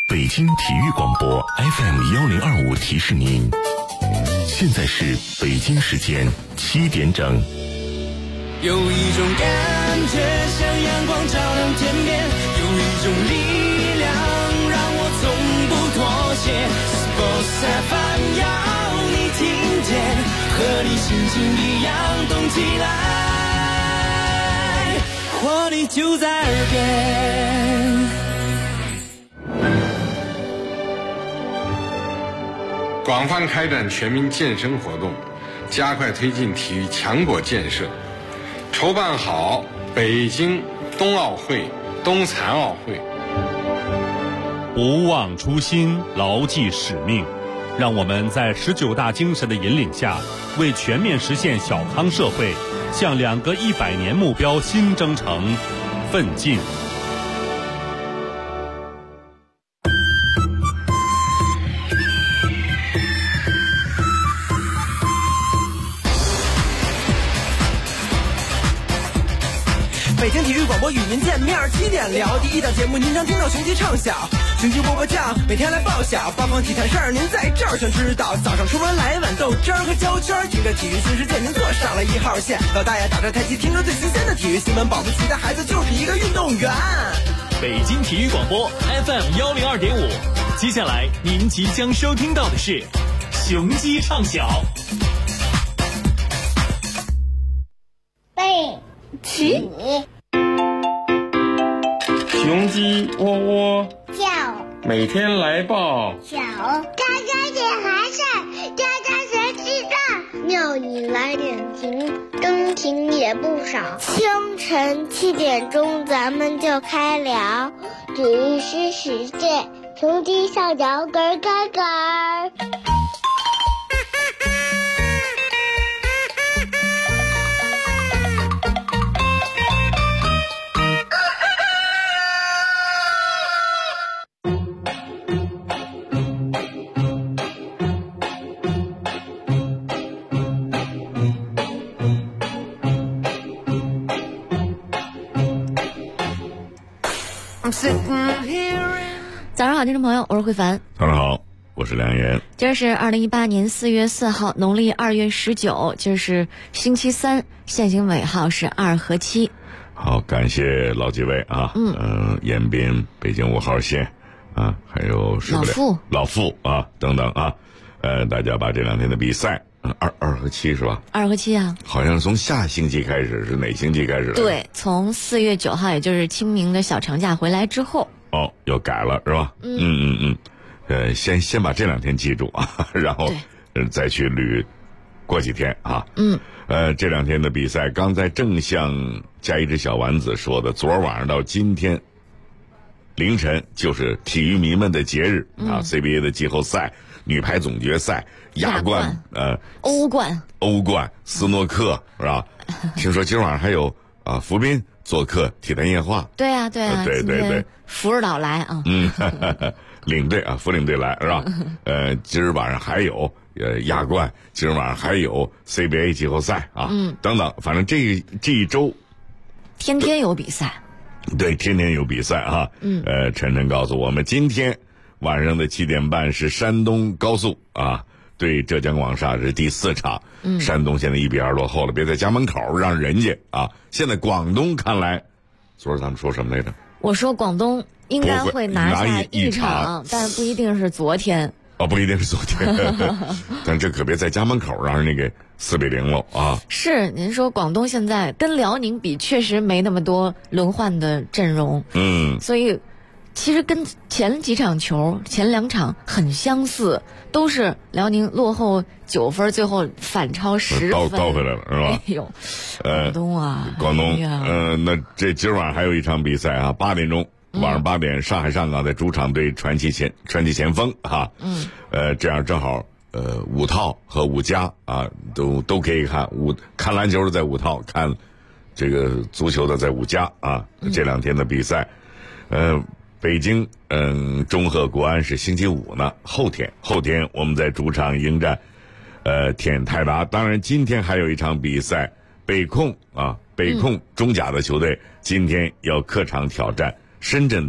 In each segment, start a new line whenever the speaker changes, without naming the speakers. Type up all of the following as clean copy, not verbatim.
北京体育广播 FM1025提示您，现在是北京时间7点整。
有一种感觉像阳光照亮天边，有一种力量让我从不妥协。Sports FM 要你听见，和你心情一样动起来，活力就在耳边。
广泛开展全民健身活动，加快推进体育强国建设，筹办好北京冬奥会、冬残奥会。
不忘初心，牢记使命，让我们在19大精神的引领下，为全面实现小康社会，向2个100年目标新征程奋进。
北京体育广播与您见面，7点聊第一档节目，您将听到雄鸡唱响，雄鸡波波酱，每天来报晓，八方体坛事儿您在这儿全知道。早上出门来碗豆汁儿和焦圈，听着体育新世界，您坐上了1号线。老大爷打着太极，听着最新鲜的体育新闻，保不齐的孩子就是一个运动员。
北京体育广播 FM102.5，接下来您即将收听到的是雄鸡唱晓。
背起
雄鸡喔喔
叫，
每天来报
小喳喳点寒晒，喳喳谁知道？妙语来点情，真情也不少。清晨7点钟，咱们就开聊体育新世界，雄鸡上脚咯咯咯。
早上好，听众朋友，我是慧凡。
早上好，我是梁岩。
今儿是2018年4月4号，农历2月19，今儿是星期三，现行尾号是2和7。
好，感谢老几位啊，延边、北京5号线啊，还有老傅啊等等啊，大家把这2天的比赛。2和7是吧？2
和7啊，
好像是从下星期开始，是哪星期开始？
对，从4月9号，也就是清明的小长假回来之后。
哦，又改了是吧？先把这2天记住啊，然后再去捋过几天啊。这2天的比赛，刚才正像加一只小丸子说的，昨晚上到今天凌晨就是体育迷们的节日啊 ！CBA 的季后赛、女排总决赛、亚冠、
欧冠、
斯诺克是吧？听说今晚上还有福斌做客体坛夜话。
对，福尔岛来啊。
领队啊，副领队来是吧？今儿晚上还有亚冠，今儿晚上还有 CBA 季后赛啊，等等，反正这一周
天天有比赛。
对，天天有比赛啊。晨晨告诉我们，今天晚上的7点半是山东高速啊对浙江广厦是第4场。山东现在1-2落后了，别在家门口让人家啊。现在广东看来，昨儿咱们说什么来着？我
说广东应该会拿下一场，但不一定是昨天。
不一定是昨天，但这可别在家门口让人家给4-0了啊！是，
您说广东现在跟辽宁比，确实没那么多轮换的阵容，所以其实跟前几场球、前2场很相似，都是辽宁落后9分，最后反超10分，
倒回来了是吧？
哎呦，广东啊，
广东，那这今晚还有一场比赛啊，8点钟。晚上8点，上海上港在主场对传奇前锋哈，这样正好5套和5家啊都可以看，看篮球的在5套，看这个足球的在5家啊。这2天的比赛，北京中赫国安是星期5呢，后天我们在主场迎战天泰达。当然今天还有一场比赛，北控中甲的球队今天要客场挑战深圳队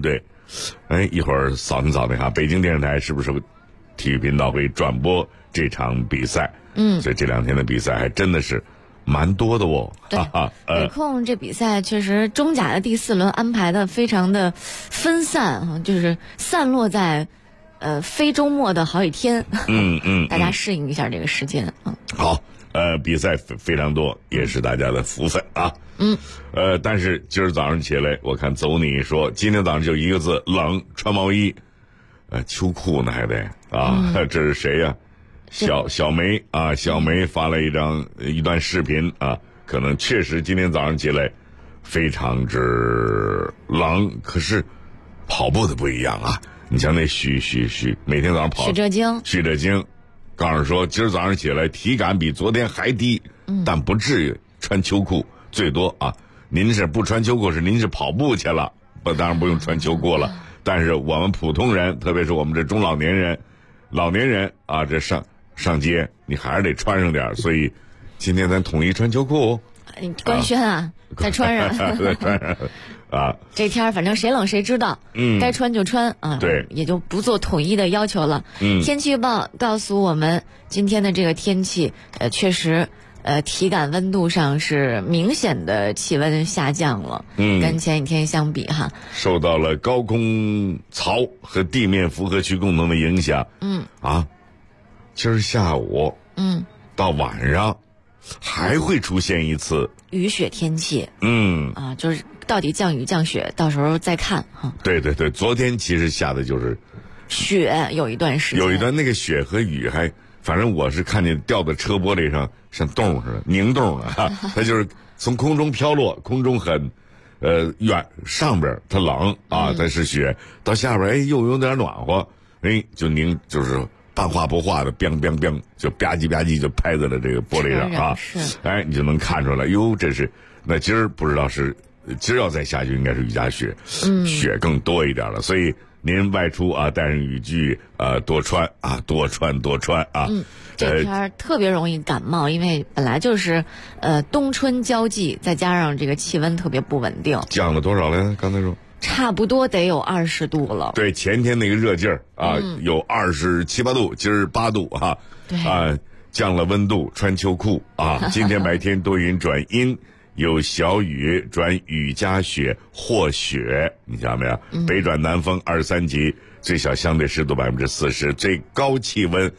一会儿扫听哈，北京电视台是不是体育频道会转播这场比赛？所以这2天的比赛还真的是蛮多的哦。
对，北控这比赛确实中甲的第4轮安排的非常的分散，就是散落在非周末的好几天。大家适应一下这个时间啊。
好，比赛非常多，也是大家的福分啊。但是今儿早上起来，我看走你说今天早上就一个字，冷，穿毛衣，秋裤呢还得啊。这是谁呀？小梅啊，小梅发了一段视频啊，可能确实今天早上起来非常之冷，可是跑步的不一样啊。你像那许每天早上跑许哲京告诉说今儿早上起来体感比昨天还低，但不至于穿秋裤，最多啊您是不穿秋裤，是您是跑步去了，当然不用穿秋裤了。但是我们普通人，特别是我们这中老年人啊，这上街你还是得穿上点，所以今天咱统一穿秋裤。
你官宣啊，再穿上
再穿上啊。
这天反正谁冷谁知道，该穿就穿啊。
对，
也就不做统一的要求了。天气预报告诉我们，今天的这个天气，确实，体感温度上是明显的气温下降了。跟前几天相比哈，
受到了高空槽和地面复合区共同的影响。今儿下午，到晚上还会出现一次
雨雪天气。就是到底降雨降雪，到时候再看哈。
对，昨天其实下的就是
雪，有一段时间，
有一段那个雪和雨还，反正我是看见掉在车玻璃上像冻似的凝冻了它就是从空中飘落，空中很远，上边它冷啊，它是雪，到下边又有点暖和，就凝，就是半化不化的，biang biang biang，就吧唧吧唧就拍在了这个玻璃上啊。你就能看出来，哟，这是那今儿不知道是今儿要再下去，应该是雨夹雪，雪更多一点了。所以您外出啊，带上雨具多穿啊，多穿啊。
这天特别容易感冒，因为本来就是冬春交际，再加上这个气温特别不稳定。
降了多少来着？刚才说。
差不多得有20度了。
对，前天那个热劲儿啊，有27、8度，今儿8度啊。
对
降了温度，穿秋裤啊。今天白天多云转阴，有小雨转雨夹雪或雪，你想没有？北转南风23级，最小相对湿度40%，最高气温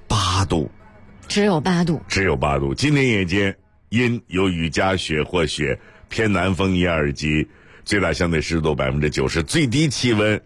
8度，
只有8度。
今天夜间阴有雨夹雪或雪，偏南风1、2级。最大相对湿度90%，最低气温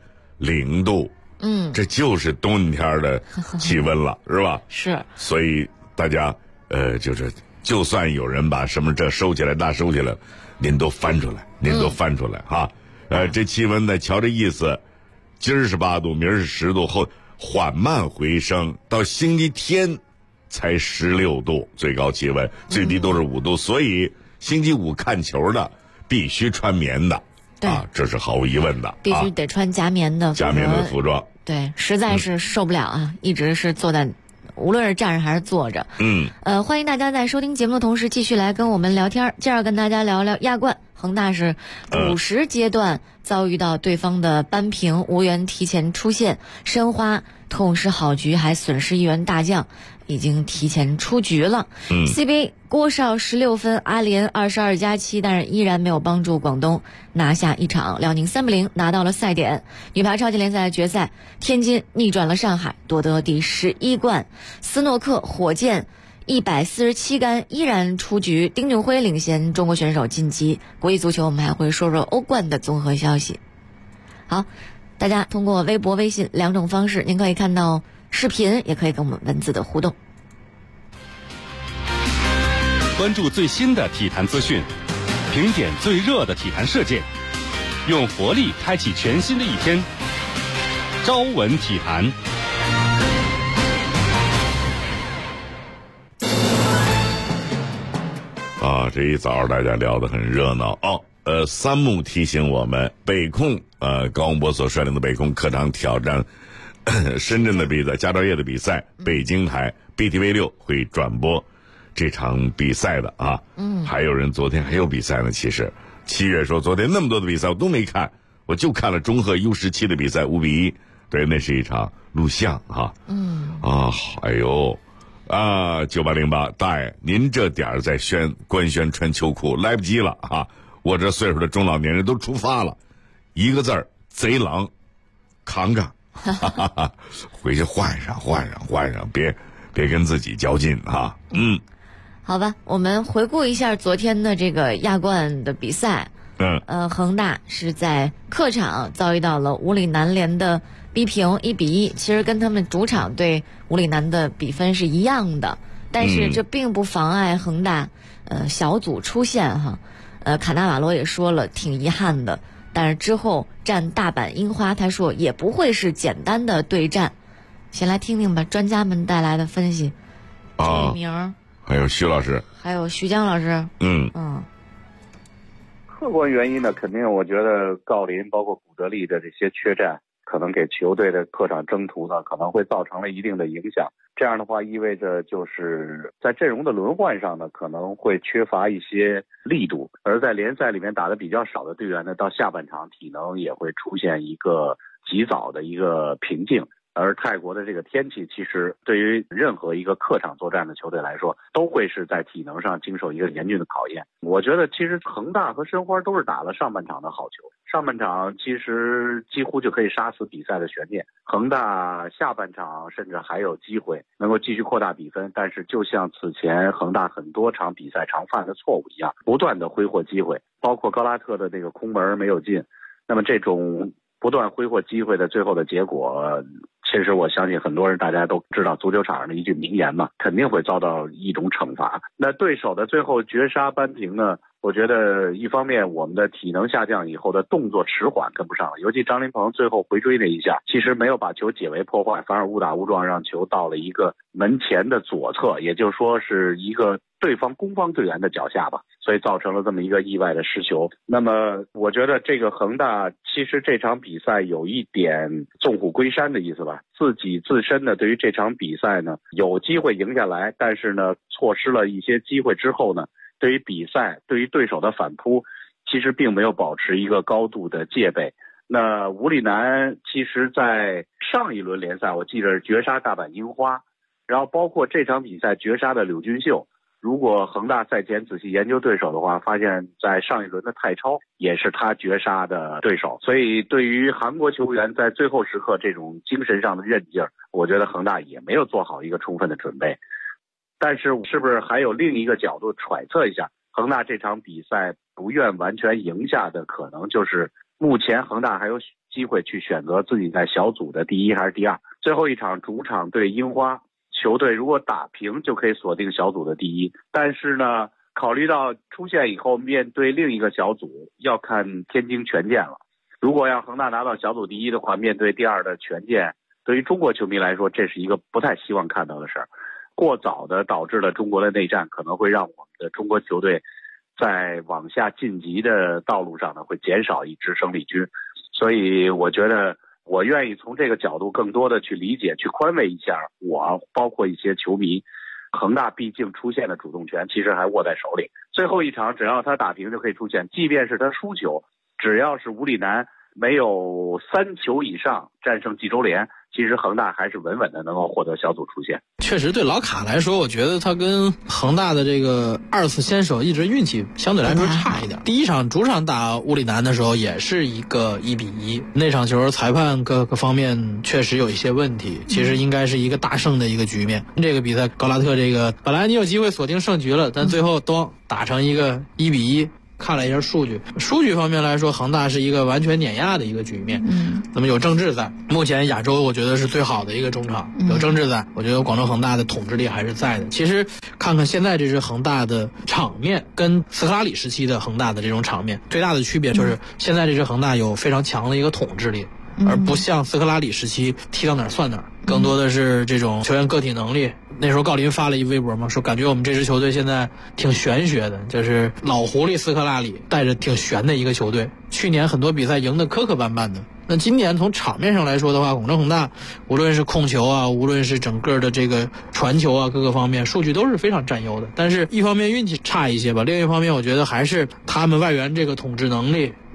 0度。这就是冬天的气温了，是吧？
是。
所以大家就算有人把什么这收起来那收起来，您都翻出来哈。这气温呢，瞧这意思，今儿是8度，明儿是10度，后缓慢回升，到星期天才16度最高气温，最低都是5度。所以星期五看球的必须穿棉的。这是毫无疑问的，
必须得穿夹棉的
服装。
对，实在是受不了啊！一直是坐在，无论是站着还是坐着。欢迎大家在收听节目的同时继续来跟我们聊天。接着跟大家聊聊亚冠，恒大是50阶段遭遇到对方的扳平，无缘提前出线，申花痛失好局，还损失1员大将，已经提前出局了。CBA 郭少16分，阿联22+7，但是依然没有帮助广东拿下一场。辽宁3比0拿到了赛点。女排超级联赛决赛，天津逆转了上海，夺得第11冠。斯诺克火箭147杆依然出局，丁俊晖领衔中国选手晋级。国际足球我们还会说说欧冠的综合消息。好，大家通过微博、微信2种方式，您可以看到视频，也可以跟我们文字的互动。
关注最新的体坛资讯，评点最热的体坛事件，用活力开启全新的一天。朝闻体坛。
这一早大家聊得很热闹三木提醒我们，北控高洪波所率领的北控客场挑战深圳的比赛，佳兆业的比赛，北京台 BTV6 会转播这场比赛的啊。还有人昨天还有比赛呢，其实7月说昨天那么多的比赛我都没看， 我就看了中赫 U17的比赛5-1，对，那是一场录像哈。哎呦，9808大爷，您这点儿在官宣穿秋裤来不及了啊！我这岁数的中老年人都出发了，一个字儿贼狼，扛着，回去换上，别跟自己较劲啊。
好吧，我们回顾一下昨天的这个亚冠的比赛。恒大是在客场遭遇到了五里南联的逼平1-1，其实跟他们主场对五里南的比分是一样的，但是这并不妨碍恒大小组出线哈。卡纳瓦罗也说了挺遗憾的，但是之后战大阪樱花，他说也不会是简单的对战。先来听听吧，专家们带来的分析。这名
还有徐老师，
还有徐江老师。
客观原因呢，肯定我觉得郜林包括古德利的这些缺战，可能给球队的客场征途呢可能会造成了一定的影响。这样的话意味着就是在阵容的轮换上呢可能会缺乏一些力度，而在联赛里面打得比较少的队员呢，到下半场体能也会出现一个极早的一个瓶颈。而泰国的这个天气，其实对于任何一个客场作战的球队来说，都会是在体能上经受一个严峻的考验。我觉得其实恒大和申花都是打了上半场的好球，上半场其实几乎就可以杀死比赛的悬念。恒大下半场甚至还有机会能够继续扩大比分，但是就像此前恒大很多场比赛常犯的错误一样，不断的挥霍机会，包括高拉特的那个空门没有进。那么这种不断挥霍机会的最后的结果，其实我相信很多人大家都知道足球场上的一句名言嘛，肯定会遭到一种惩罚。那对手的最后绝杀扳平呢，我觉得一方面我们的体能下降以后的动作迟缓跟不上了，尤其张琳芃最后回追那一下，其实没有把球解围破坏，反而误打误撞让球到了一个门前的左侧，也就是说是一个对方攻方队员的脚下吧，所以造成了这么一个意外的失球。那么我觉得这个恒大其实这场比赛有一点纵虎归山的意思吧，自己自身呢对于这场比赛呢有机会赢下来，但是呢错失了一些机会之后呢，对于比赛对于对手的反扑其实并没有保持一个高度的戒备。那武里南其实在上一轮联赛我记得绝杀大阪樱花，然后包括这场比赛绝杀的柳俊秀，如果恒大赛前仔细研究对手的话，发现在上一轮的泰超也是他绝杀的对手。所以对于韩国球员在最后时刻这种精神上的韧劲儿，我觉得恒大也没有做好一个充分的准备。但是是不是还有另一个角度揣测一下，恒大这场比赛不愿完全赢下的可能就是目前恒大还有机会去选择自己在小组的第一还是第二。最后一场主场对樱花，球队如果打平就可以锁定小组的第一，但是呢考虑到出线以后面对另一个小组要看天津权健了，如果让恒大拿到小组第一的话，面对第二的权健，对于中国球迷来说这是一个不太希望看到的事儿。过早的导致了中国的内战，可能会让我们的中国球队在往下晋级的道路上呢会减少一支生力军。所以我觉得我愿意从这个角度更多的去理解去宽慰一下我包括一些球迷。恒大毕竟出线的主动权其实还握在手里，最后一场只要他打平就可以出线，即便是他输球，只要是武里南没有3球以上战胜济州联，其实恒大还是稳稳的能够获得小组出线。
确实对老卡来说，我觉得他跟恒大的这个2次先手一直运气相对来说差一点。第一场主场打武里南的时候也是一个1-1，那场球裁判各方面确实有一些问题，其实应该是一个大胜的一个局面。这个比赛高拉特这个本来你有机会锁定胜局了，但最后打成一个1-1。看了一下数据方面来说，恒大是一个完全碾压的一个局面。那么有郑智在，目前亚洲我觉得是最好的一个中场，有郑智在，我觉得广州恒大的统治力还是在的。其实看看现在这支恒大的场面跟斯科拉里时期的恒大的这种场面，最大的区别就是现在这支恒大有非常强的一个统治力，而不像斯科拉里时期踢到哪儿算哪儿，更多的是这种球员个体能力。那时候郜林发了一微博嘛，说感觉我们这支球队现在挺玄学的，就是老狐狸斯科拉里带着挺玄的一个球队，去年很多比赛赢得磕磕绊绊的。那今年从场面上来说的话，广州恒大无论是控球啊，无论是整个的这个传球啊，各个方面数据都是非常占优的。但是一方面运气差一些吧，另一方面我觉得还是他们外援这个统治能力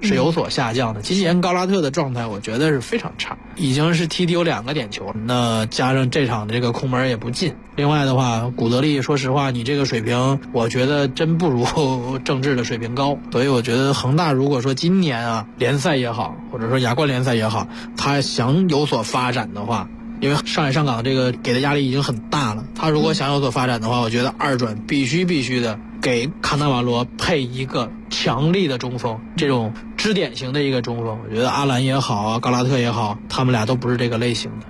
是有所下降的。吉吉恩高拉特的状态我觉得是非常差，已经是踢丢2个点球，那加上这场的这个空门也不进。另外的话，古德利说实话你这个水平我觉得真不如郑智的水平高，所以我觉得恒大如果说今年啊联赛也好，或者说亚冠联赛也好，他想有所发展的话，因为上海上港这个给的压力已经很大了，他如果想有所发展的话，我觉得二转必须的给卡纳瓦罗配一个强力的中锋，这种支点型的一个中锋。我觉得阿兰也好啊，高拉特也好，他们俩都不是这个类型的。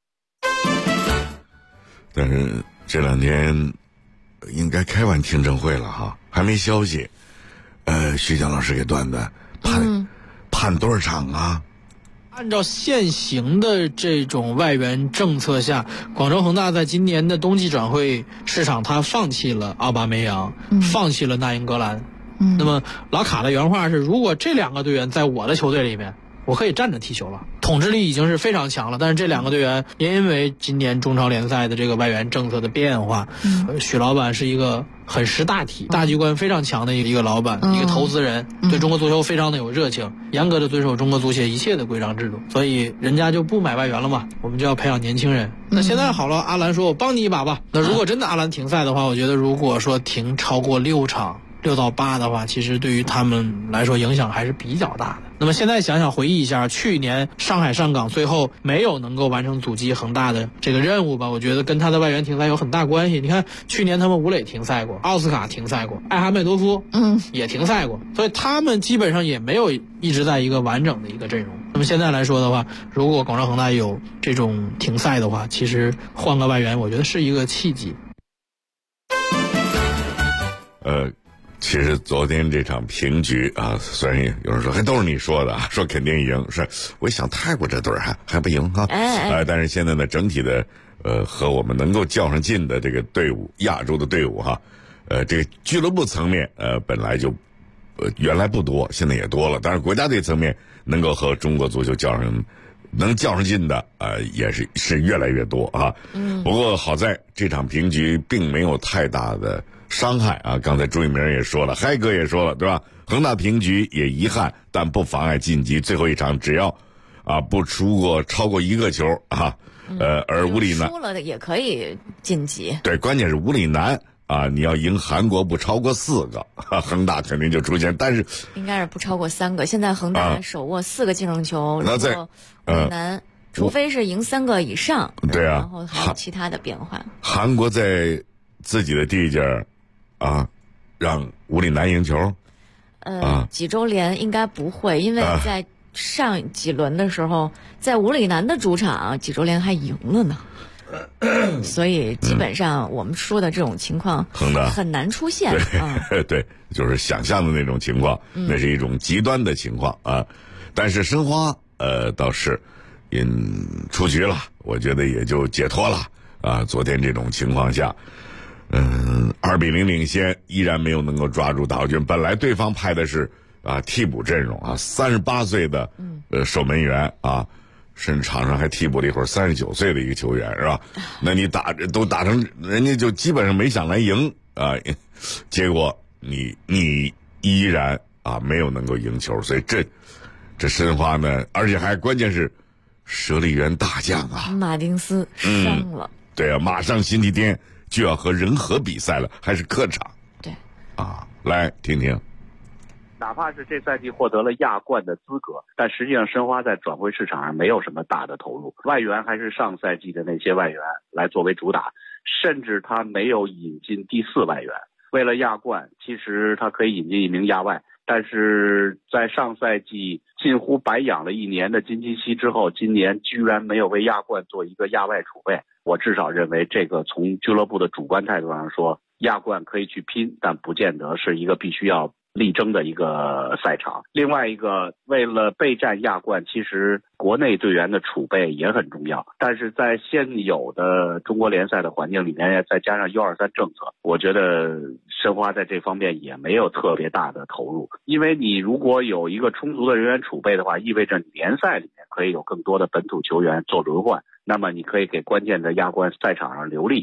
但是这2天应该开完听证会了哈，还没消息。徐江老师给断的判多少场啊？
按照现行的这种外援政策下，广州恒大在今年的冬季转会市场，他放弃了奥巴梅扬，放弃了纳英格兰。那么老卡的原话是，如果这2个队员在我的球队里面，我可以站着踢球了，统治力已经是非常强了。但是这2个队员因为今年中超联赛的这个外援政策的变化，许老板是一个很识大体、大局观非常强的一个老板，一个投资人，对中国足球非常的有热情，严格的遵守中国足协一切的规章制度，所以人家就不买外援了嘛，我们就要培养年轻人。那现在好了，阿兰说我帮你一把吧。那如果真的阿兰停赛的话，我觉得如果说停超过6场6到8的话，其实对于他们来说影响还是比较大的。那么现在想想回忆一下，去年上海上港最后没有能够完成阻击恒大的这个任务吧，我觉得跟他的外援停赛有很大关系。你看去年他们吴磊停赛过，奥斯卡停赛过，艾哈迈多夫也停赛过，所以他们基本上也没有一直在一个完整的一个阵容。那么现在来说的话，如果广州恒大有这种停赛的话，其实换个外援我觉得是一个契机。
其实昨天这场平局啊，虽然有人说还都是你说的啊，说肯定赢，是我想泰国这队还不赢哈，但是现在呢，整体的和我们能够较上劲的这个队伍，亚洲的队伍哈，这个俱乐部层面本来就原来不多，现在也多了，但是国家队层面能够和中国足球能较上劲的也是越来越多啊。不过好在这场平局并没有太大的伤害啊！刚才朱一鸣也说了，嗨哥也说了，对吧？恒大平局也遗憾，但不妨碍晋级。最后一场只要不出过超过1个球啊，而乌里南
输了的也可以晋级。
对，关键是乌里南你要赢韩国不超过4个，恒大肯定就出现。但是
应该是不超过3个。现在恒大手握4个净胜球，
那在
乌里南除非是赢3个以上，
对啊，
然后还有其他的变化。
韩国在自己的地界让乌里南赢球？
济州联应该不会，因为在上几轮的时候，在乌里南的主场，济州联还赢了呢。所以基本上我们说的这种情况很难出现。
对，就是想象的那种情况，那是一种极端的情况啊。但是申花倒是出局了，我觉得也就解脱了啊。昨天这种情况下，2-0领先，依然没有能够抓住大豪军。本来对方派的是替补阵容38岁的守门员甚至场上还替补了一会儿39岁的一个球员，是吧？那你都打成人家就基本上没想来赢结果你依然没有能够赢球，所以这申花呢，而且还关键是舍利员大将
马丁斯伤了，
对啊，马上星期天就要和仁和比赛了，还是客场。
对
来听听。
哪怕是这赛季获得了亚冠的资格，但实际上申花在转会市场上没有什么大的投入，外援还是上赛季的那些外援来作为主打，甚至他没有引进第4外援。为了亚冠，其实他可以引进一名亚外，但是在上赛季近乎白养了1年的金基期之后，今年居然没有为亚冠做一个亚外储备。我至少认为这个从俱乐部的主观态度上说，亚冠可以去拼，但不见得是一个必须要力争的一个赛场。另外一个，为了备战亚冠，其实国内队员的储备也很重要，但是在现有的中国联赛的环境里面，再加上U23政策，我觉得申花在这方面也没有特别大的投入。因为你如果有一个充足的人员储备的话，意味着你联赛里面可以有更多的本土球员做轮换，那么你可以给关键的亚冠赛场上留力。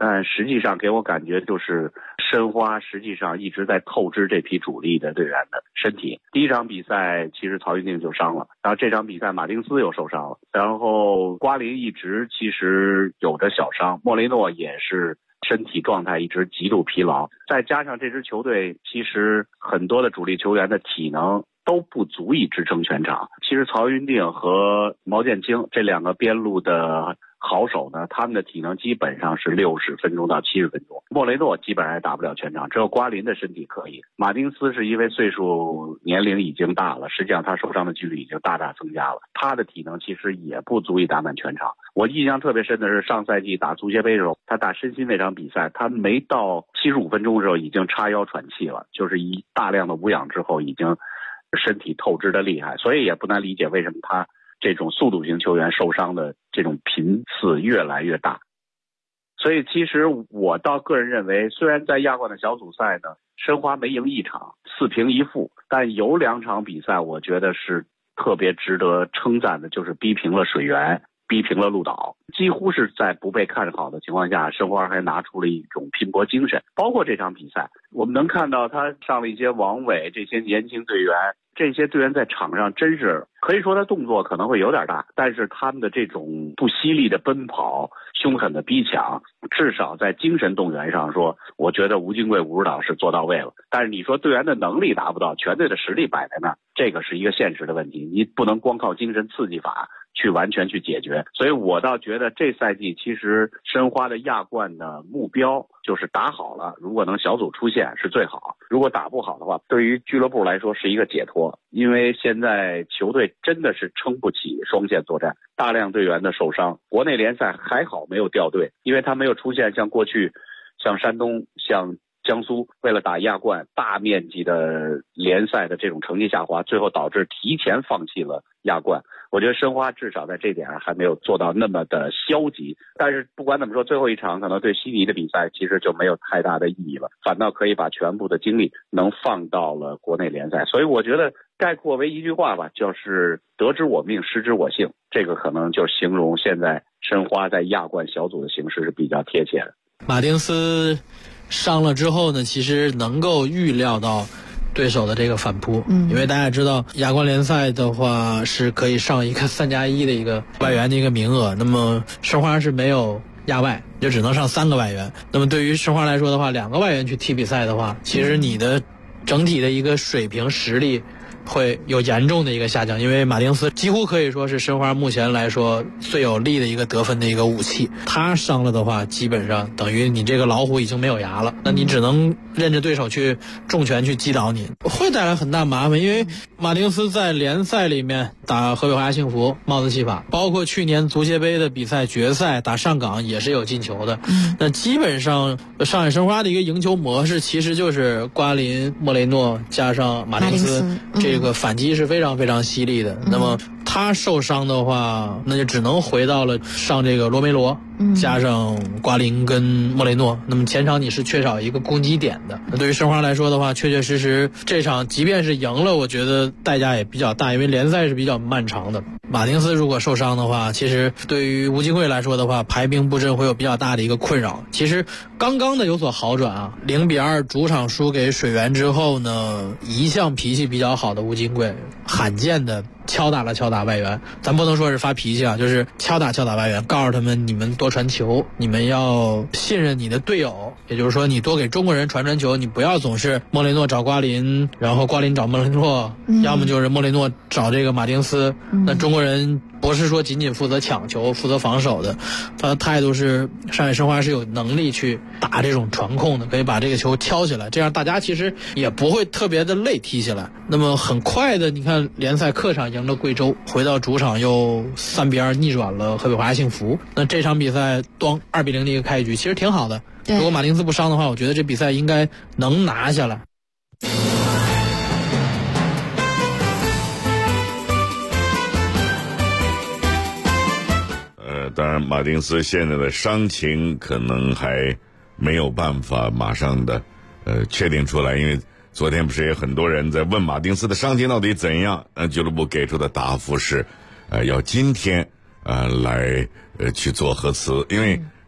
但实际上给我感觉就是申花实际上一直在透支这批主力的队员的身体。第一场比赛其实曹云定就伤了，然后这场比赛马丁斯又受伤了，然后瓜林一直其实有着小伤，莫雷诺也是身体状态一直极度疲劳，再加上这支球队其实很多的主力球员的体能都不足以支撑全场。其实曹云定和毛剑卿这两个边路的好手呢，他们的体能基本上是60分钟到70分钟，莫雷诺基本上也打不了全场，只有瓜林的身体可以。马丁斯是因为岁数年龄已经大了，实际上他受伤的几率已经大大增加了，他的体能其实也不足以打满全场。我印象特别深的是上赛季打足协杯的时候，他打申鑫那场比赛，他没到75分钟的时候已经叉腰喘气了，就是一大量的无氧之后已经身体透支的厉害，所以也不难理解为什么他这种速度型球员受伤的这种频次越来越大。所以其实我倒个人认为，虽然在亚冠的小组赛呢，申花没赢一场，4平1负，但有2场比赛我觉得是特别值得称赞的，就是逼平了水源，逼平了鹿岛，几乎是在不被看好的情况下，申花还拿出了一种拼搏精神。包括这场比赛我们能看到他上了一些王伟这些年轻队员，这些队员在场上真是可以说他动作可能会有点大，但是他们的这种不犀利的奔跑，凶狠的逼抢，至少在精神动员上说，我觉得吴金贵吴指导是做到位了。但是你说队员的能力达不到，全队的实力摆在那儿，这个是一个现实的问题，你不能光靠精神刺激法去完全去解决。所以我倒觉得这赛季其实申花的亚冠的目标就是打好了，如果能小组出线是最好，如果打不好的话，对于俱乐部来说是一个解脱。因为现在球队真的是撑不起双线作战，大量队员的受伤，国内联赛还好没有掉队，因为他没有出现像过去像山东像江苏为了打亚冠大面积的联赛的这种成绩下滑，最后导致提前放弃了亚冠。我觉得申花至少在这点还没有做到那么的消极，但是不管怎么说，最后一场可能对悉尼的比赛其实就没有太大的意义了，反倒可以把全部的精力能放到了国内联赛。所以我觉得概括为一句话吧，就是得之我命失之我幸，这个可能就形容现在申花在亚冠小组的形势是比较贴切的。
马丁斯伤了之后呢，其实能够预料到对手的这个反扑，因为大家知道亚冠联赛的话是可以上一个3+1的一个外援的一个名额，那么申花是没有亚外，就只能上3个外援。那么对于申花来说的话，2个外援去踢比赛的话，其实你的整体的一个水平实力会有严重的一个下降，因为马丁斯几乎可以说是申花目前来说最有力的一个得分的一个武器，他伤了的话，基本上等于你这个老虎已经没有牙了，那你只能任着对手去重拳去击倒你，会带来很大麻烦。因为马丁斯在联赛里面打河北华夏幸福帽子戏法，包括去年足协杯的比赛决赛打上港也是有进球的。那基本上上海申花的一个赢球模式其实就是瓜林、莫雷诺加上马丁斯，这个反击是非常非常犀利的。那么他受伤的话，那就只能回到了上这个罗梅罗加上瓜林跟莫雷诺，那么前场你是缺少一个攻击点的。那对于申花来说的话，确确实实这场即便是赢了，我觉得代价也比较大，因为联赛是比较漫长的。马丁斯如果受伤的话，其实对于吴金贵来说的话，排兵布阵会有比较大的一个困扰。其实刚刚的有所好转啊，0-2主场输给水源之后呢，一向脾气比较好的吴金贵罕见的敲打外援，咱不能说是发脾气啊，就是敲打外援，告诉他们你们多传球，你们要信任你的队友，也就是说你多给中国人传球，你不要总是莫雷诺找瓜林，然后瓜林找莫雷诺，要么就是莫雷诺找这个马丁斯，那中国人不是说仅仅负责抢球负责防守的，他的态度是上海申花是有能力去打这种传控的，可以把这个球敲起来，这样大家其实也不会特别的累踢起来。那么很快的，你看联赛客场赢了贵州，回到主场又3-2逆转了河北华夏幸福，那这场比赛2-0的一个开局其实挺好的。如果马丁斯不伤的话，我觉得这比赛应该能拿下来。
当然马丁斯现在的伤情可能还没有办法马上的确定出来，因为昨天不是也很多人在问马丁斯的伤情到底怎样，俱乐部给出的答复是要今天来去做核磁，因为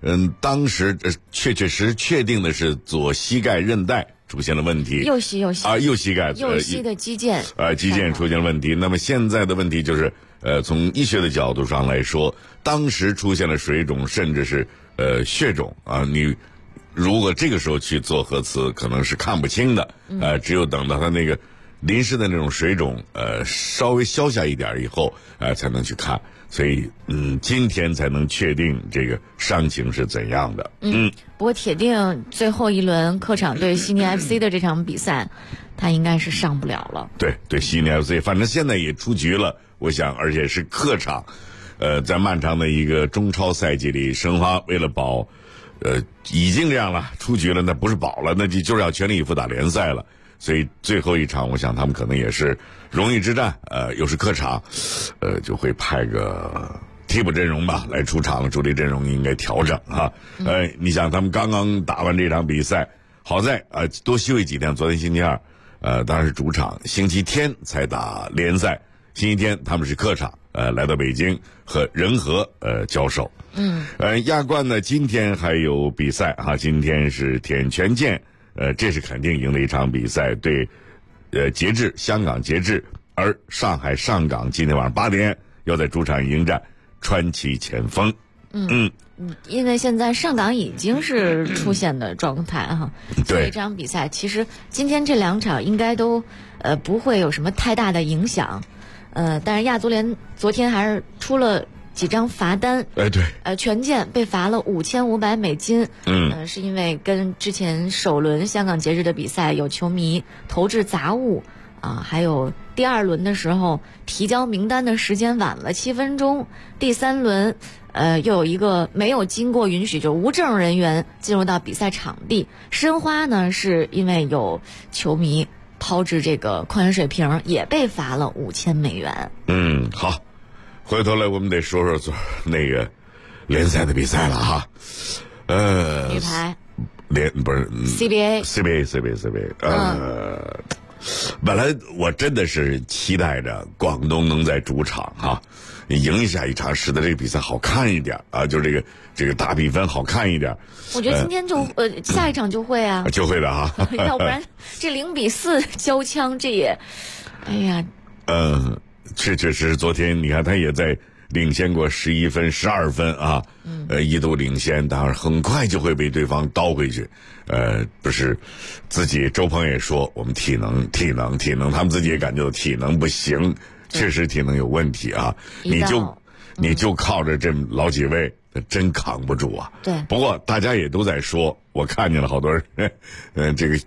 当时确实确定的是左膝盖韧带出现了问题，
右膝
啊，右膝盖
右膝的肌腱
肌腱出现了问题。那么现在的问题就是从医学的角度上来说，当时出现了水肿，甚至是血肿啊，你如果这个时候去做核磁，可能是看不清的，只有等到他那个临时的那种水肿稍微消下一点以后才能去看。所以今天才能确定这个伤情是怎样的。
不过铁定最后一轮客场对悉尼 FC 的这场比赛他应该是上不了了。
对悉尼 FC 反正现在也出局了，我想而且是客场，在漫长的一个中超赛季里，申花为了保已经这样了，出局了，那不是保了，那就是要全力以赴打联赛了。所以最后一场我想他们可能也是荣誉之战，又是客场，就会派个替补阵容吧来出场了，主力阵容应该调整啊。你想他们刚刚打完这场比赛，好在多休息几天，昨天星期二，当然是主场，星期天才打联赛，星期天他们是客场，来到北京和仁和交手。亚冠呢今天还有比赛哈，今天是舔权健。这是肯定赢的一场比赛，对，香港节制，而上海上港今天晚上8点要在主场迎战川崎前锋。
因为现在上港已经是出现的状态哈，
对
这场比赛其实今天这2场应该都不会有什么太大的影响，但是亚足联昨天还是出了几张罚单，
对，
权健被罚了$5500，是因为跟之前首轮香港节日的比赛有球迷投掷杂物还有第2轮的时候提交名单的时间晚了7分钟，第3轮又有一个没有经过允许就无证人员进入到比赛场地。申花呢是因为有球迷抛掷这个矿泉水瓶，也被罚了$5000。
好。回头来我们得说那个联赛的比赛了哈，
女排
不是
CBA，
本来我真的是期待着广东能在主场哈赢下一场，使得这个比赛好看一点啊，就是这个大比分好看一点。
我觉得今天就下一场就会啊，
就会的哈，
要不然这0-4交枪，这也，哎呀，
确实昨天你看他也在领先过11分12分啊，一度领先，当然很快就会被对方倒回去。不是自己周鹏也说我们体能，他们自己也感觉到体能不行，确实体能有问题啊。你就靠着这老几位真扛不住啊。
对，
不过大家也都在说，我看见了好多人这个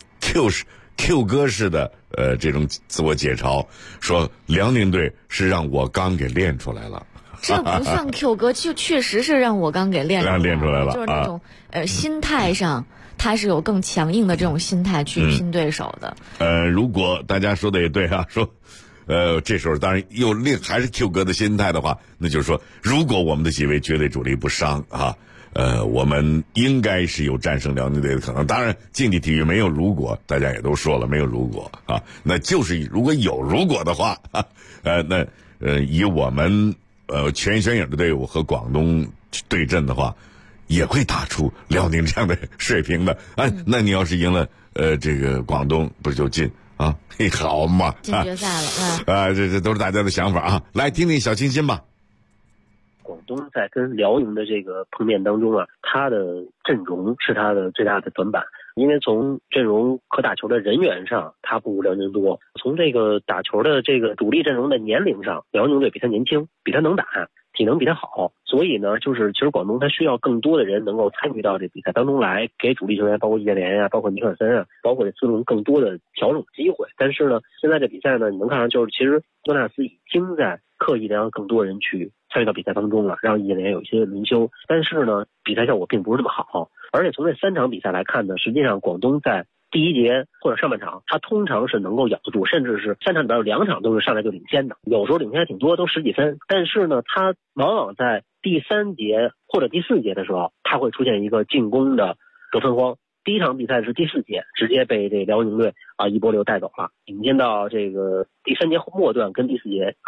Q 哥式的这种自我解嘲，说辽宁队是让我刚给练出来了。
这不算 Q 哥，就确实是让我刚给练出来了，就是那种心态上他是有更强硬的这种心态去拼对手的。
如果大家说的也对啊，说这时候当然还是 Q 哥的心态的话，那就是说如果我们的几位绝对主力不伤啊，我们应该是有战胜辽宁队的可能。当然竞技体育没有如果，大家也都说了没有如果啊，那就是如果有如果的话那以我们全选影的队伍和广东对阵的话，也会打出辽宁这样的水平的。那你要是赢了这个广东，不是就进啊？好嘛，
进决赛了
这都是大家的想法啊。来听听小清新吧。
广东在跟辽宁的这个碰面当中他的阵容是他的最大的短板，因为从阵容可打球的人员上他不如辽宁多，从这个打球的这个主力阵容的年龄上，辽宁队比他年轻，比他能打，体能比他好，所以呢就是其实广东他需要更多的人能够参与到这比赛当中来，给主力球员包括易建联包括尼克尔森包括斯隆更多的调整机会。但是呢现在这比赛呢，你能看到就是其实多纳斯已经在刻意的让更多人去参与到比赛当中了，让易建联有一些轮休，但是呢比赛效果并不是那么好。而且从这3场比赛来看呢，实际上广东在第1节或者上半场他通常是能够咬得住，甚至是3场里边有2场都是上来就领先的，有时候领先还挺多，都10几分。但是呢他往往在第3节或者第4节的时候，他会出现一个进攻的得分荒。第1场比赛是第4节直接被这辽宁队一波流带走了，引进到这个第3节末段跟第4节初段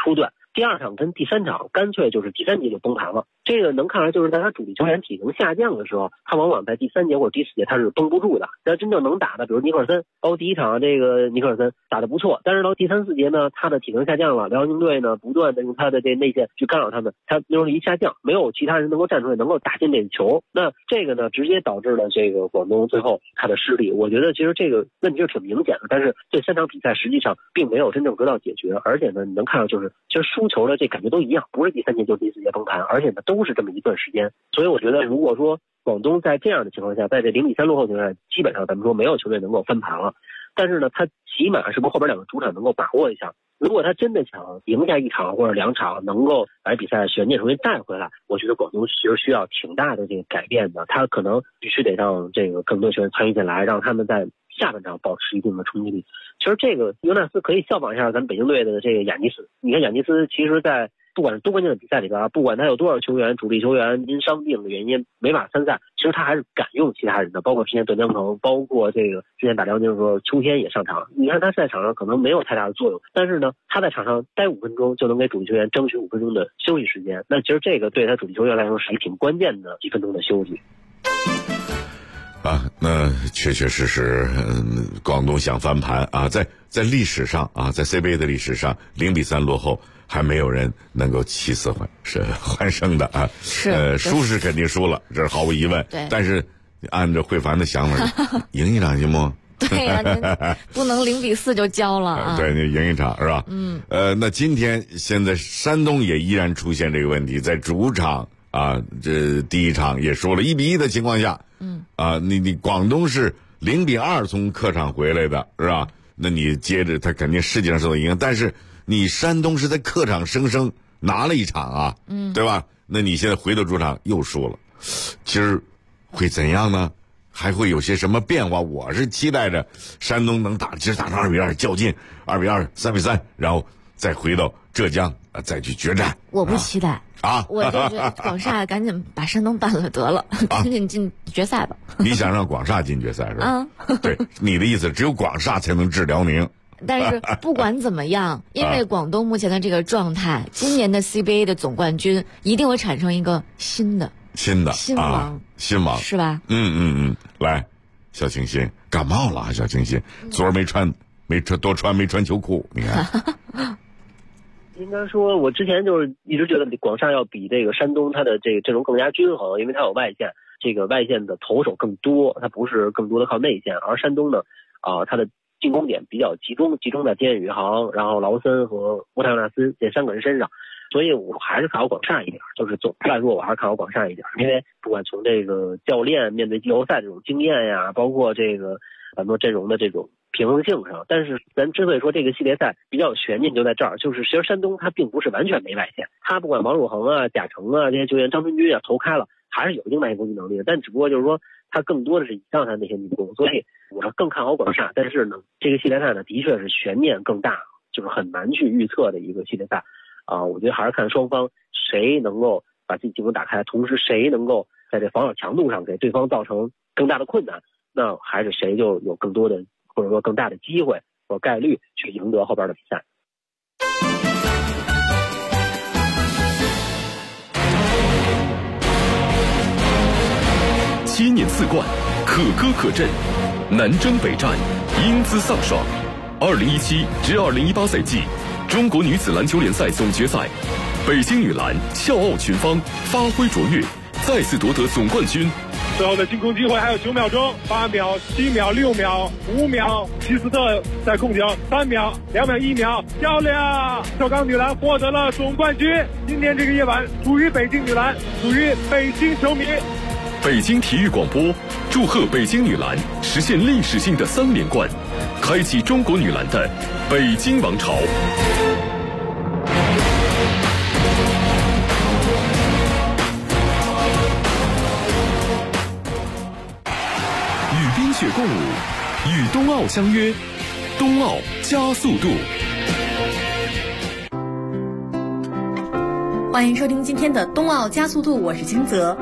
第2场跟第3场干脆就是第3节就崩盘了。这个能看出来，就是在他主力球员体能下降的时候，他往往在第3节或者第4节他是绷不住的。但真正能打的，比如尼克尔森，包括第1场这个尼克尔森打得不错，但是到第3、4节呢，他的体能下降了，辽宁队呢不断的用他的这内线去干扰他们，他命中率一下降，没有其他人能够站出来能够打进这个球。那这个呢，直接导致了这个广东最后他的失利。我觉得其实这个问题是挺明显的，但是这3场比赛实际上并没有真正得到解决，而且呢，你能看到就是其实输球的这感觉都一样，不是第3节就是第4节崩盘，而且呢都是这么一段时间。所以我觉得如果说广东在这样的情况下，在这0-3落后情况下，基本上咱们说没有球队能够翻盘了。但是呢，他起码是不是后边2个主场能够把握一下？如果他真的想赢下1场或者2场，能够把比赛悬念重新带回来，我觉得广东其实需要挺大的这个改变的。他可能必须得让这个更多球员参与进来，让他们在下半场保持一定的冲击力。其实这个尤纳斯可以效仿一下咱们北京队的这个雅尼斯。你看雅尼斯其实在不管是多关键的比赛里边，不管他有多少球员主力球员因伤病的原因没法参赛，其实他还是敢用其他人的，包括之前段江鹏，包括这个之前打辽宁的时候秋天也上场。你看他在场上可能没有太大的作用，但是呢他在场上待5分钟就能给主力球员争取5分钟的休息时间，那其实这个对他主力球员来说是一挺关键的几分钟的休息。
那确确实实，广东想翻盘啊，在历史上啊，在 CBA 的历史上0-3落后，还没有人能够起死回生的啊。
是，
输是肯定输了，这是毫无疑问。
对，
但是按照慧凡的想法，赢1场行不？
对呀，不能0-4就交了啊。
对，你赢1场是吧？那今天现在山东也依然出现这个问题，在主场啊，这第1场也输了1-1的情况下。你广东是0-2从客场回来的是吧？那你接着他肯定实际上受到影响，但是你山东是在客场生生拿了1场啊，对吧？那你现在回到主场又输了，其实会怎样呢？还会有些什么变化？我是期待着山东能打成2-2较劲，2-2、3-3，然后再回到浙江再去决战。
我不期待。我就觉得广厦赶紧把山东办了得了，赶紧进决赛吧。
你想让广厦进决赛是吧？对，你的意思只有广厦才能治辽宁。
但是不管怎么样，因为广东目前的这个状态，今年的 CBA 的总冠军一定会产生一个新王，
是
吧？
来，小清新感冒了啊，小清新昨儿没穿秋裤，你看。
应该说，我之前就是一直觉得广厦要比这个山东它的这个阵容更加均衡，因为它有外线，这个外线的投手更多，它不是更多的靠内线。而山东呢，它的进攻点比较集中在丁彦雨航，然后劳森和乌塔纳斯这3个人身上，所以我还是看好广厦一点。就是总的来说，我还是看好广厦一点，因为不管从这个教练面对季后赛这种经验呀，包括这个很多阵容的这种平衡性上，但是咱之所以说这个系列赛比较有悬念就在这儿，就是其实山东他并不是完全没外线，他不管王汝恒啊、贾诚啊这些球员，张春军啊投开了，还是有一定外线攻击能力的，但只不过就是说他更多的是倚仗他那些进攻，所以我是更看好广厦。但是呢，这个系列赛呢的确是悬念更大，就是很难去预测的一个系列赛我觉得还是看双方谁能够把自己进攻打开，同时谁能够在这防守强度上给对方造成更大的困难，那还是谁就有更多的或者说更大的机会或概率去赢得后边的比赛。
7年4冠，可歌可阵，南征北战，英姿飒爽。2017至2018赛季中国女子篮球联赛总决赛，北京女篮笑傲群芳，发挥卓越，再次夺得总冠军。
最后的进攻机会还有9秒钟，8秒、7秒、6秒、5秒，希斯特在控球，3秒、2秒、1秒，漂亮！邵钢女篮获得了总冠军。今天这个夜晚属于北京女篮，属于北京球迷。
北京体育广播祝贺北京女篮实现历史性的3连冠，开启中国女篮的北京王朝。与冰雪共舞，与冬奥相约，冬奥加速度。
欢迎收听今天的冬奥加速度，我是金泽。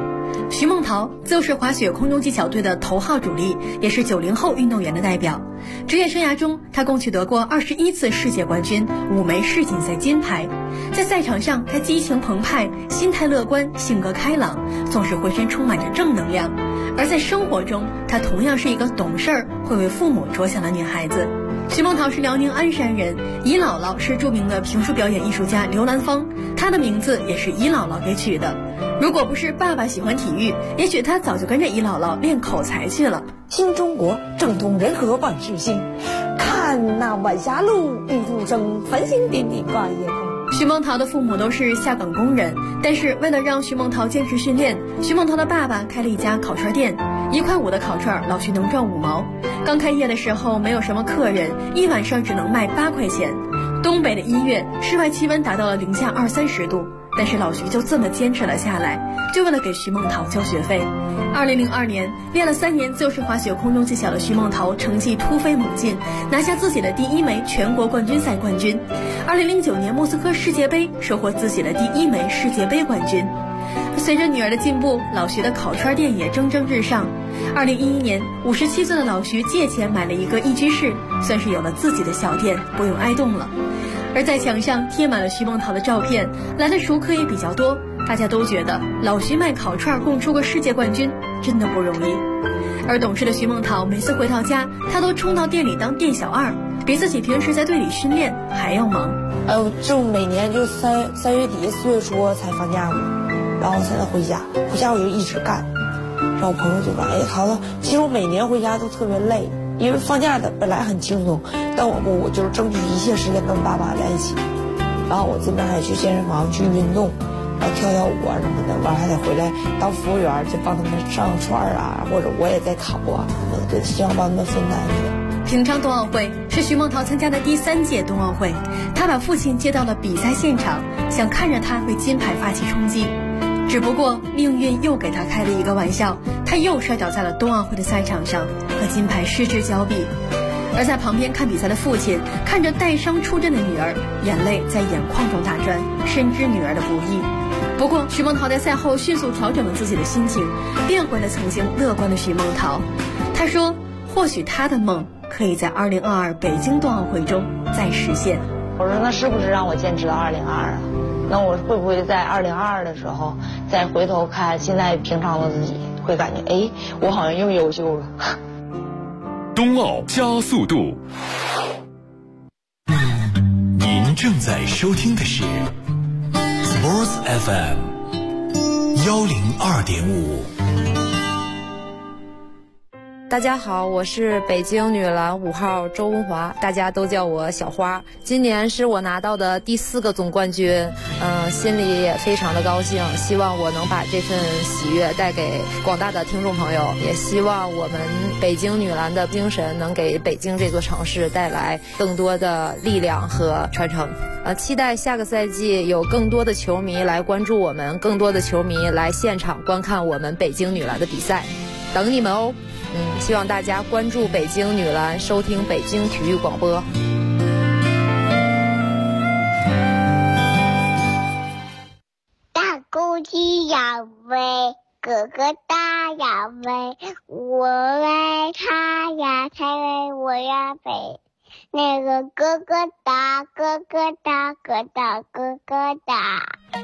徐梦桃自是滑雪空中技巧队的头号主力，也是90后运动员的代表。职业生涯中，他共取得过21次世界冠军，5枚世锦赛金牌。在赛场上，他激情澎湃，心态乐观，性格开朗，总是浑身充满着正能量。而在生活中，她同样是一个懂事儿、会为父母着想的女孩子。徐梦桃是辽宁鞍山人，姨姥姥是著名的评书表演艺术家刘兰芳，她的名字也是姨姥姥给取的。如果不是爸爸喜欢体育，也许她早就跟着姨姥姥练口才去了。
新中国正统人和万事兴，看那晚霞路，玉兔生，繁星点点挂夜空。
徐梦桃的父母都是下岗工人，但是为了让徐梦桃坚持训练，徐梦桃的爸爸开了一家烤串店，1块5的烤串，老徐能赚5毛。刚开业的时候没有什么客人，一晚上只能卖8块钱。东北的1月，室外气温达到了零下20-30度，但是老徐就这么坚持了下来，就为了给徐梦桃交学费。2002年，练了3年自由式滑雪空中技巧的徐梦桃成绩突飞猛进，拿下自己的第1枚全国冠军赛冠军。2009年莫斯科世界杯，收获自己的第1枚世界杯冠军。随着女儿的进步，老徐的烤串店也蒸蒸日上。2011年，57岁的老徐借钱买了一个1居室，算是有了自己的小店，不用挨冻了。而在墙上贴满了徐梦桃的照片，来的熟客也比较多，大家都觉得老徐卖烤串共出过世界冠军真的不容易。而懂事的徐梦桃每次回到家，她都冲到店里当店小二，比自己平时在队里训练还要忙。
就每年就3月底4月初才放假嘛，然后才能回家，回家我就一直干。然后我朋友就说：“哎，桃子，其实我每年回家都特别累，因为放假的本来很轻松，但我就是争取一切时间跟爸爸在一起。然后我这边还去健身房去运动，然后跳跳舞啊什么的，完了还得回来当服务员，就帮他们上串啊，或者我也在烤啊什么的，希望帮他们分担一点。”
平昌冬奥会是徐梦桃参加的第3届冬奥会，她把父亲接到了比赛现场，想看着他为金牌发起冲击。只不过命运又给他开了一个玩笑，他又摔倒在了冬奥会的赛场上，和金牌失之交臂。而在旁边看比赛的父亲看着带伤出阵的女儿，眼泪在眼眶中打转，深知女儿的不易。不过徐梦桃在赛后迅速调整了自己的心情，变回了曾经乐观的徐梦桃。她说或许她的梦可以在2022北京冬奥会中再实现。
我说那是不是让我坚持到2022啊？那我会不会在2022的时候再回头看现在平常的自己，会感觉哎，我好像又优秀了。
冬奥加速度。
您正在收听的是 Sports FM 102.5。
大家好，我是北京女篮5号周文华，大家都叫我小花。今年是我拿到的第4个总冠军，心里也非常的高兴，希望我能把这份喜悦带给广大的听众朋友，也希望我们北京女篮的精神能给北京这座城市带来更多的力量和传承。期待下个赛季有更多的球迷来关注我们，更多的球迷来现场观看我们北京女篮的比赛，等你们哦。希望大家关注北京女篮，收听北京体育广播。
大公鸡要飞，哥哥大要飞，我为他呀才为我呀飞。那个哥哥大，哥哥大，哥大哥哥大。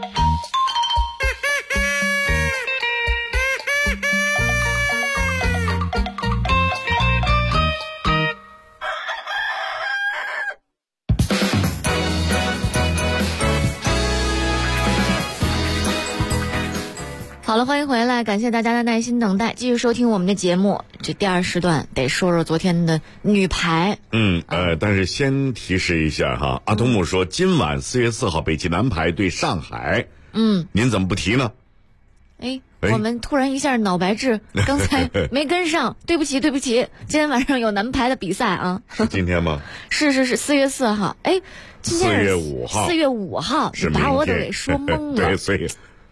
好了，欢迎回来，感谢大家的耐心等待，继续收听我们的节目。这第2时段得说说昨天的女排。
但是先提示一下哈，阿童木说今晚4月4号北京男排对上海。您怎么不提呢？
我们突然一下脑白质，刚才没跟上，对不起，今天晚上有男排的比赛啊。
是今天吗？
是4月4号。今天
4月5号。
4月5号，你把我都给说懵了。
对，所以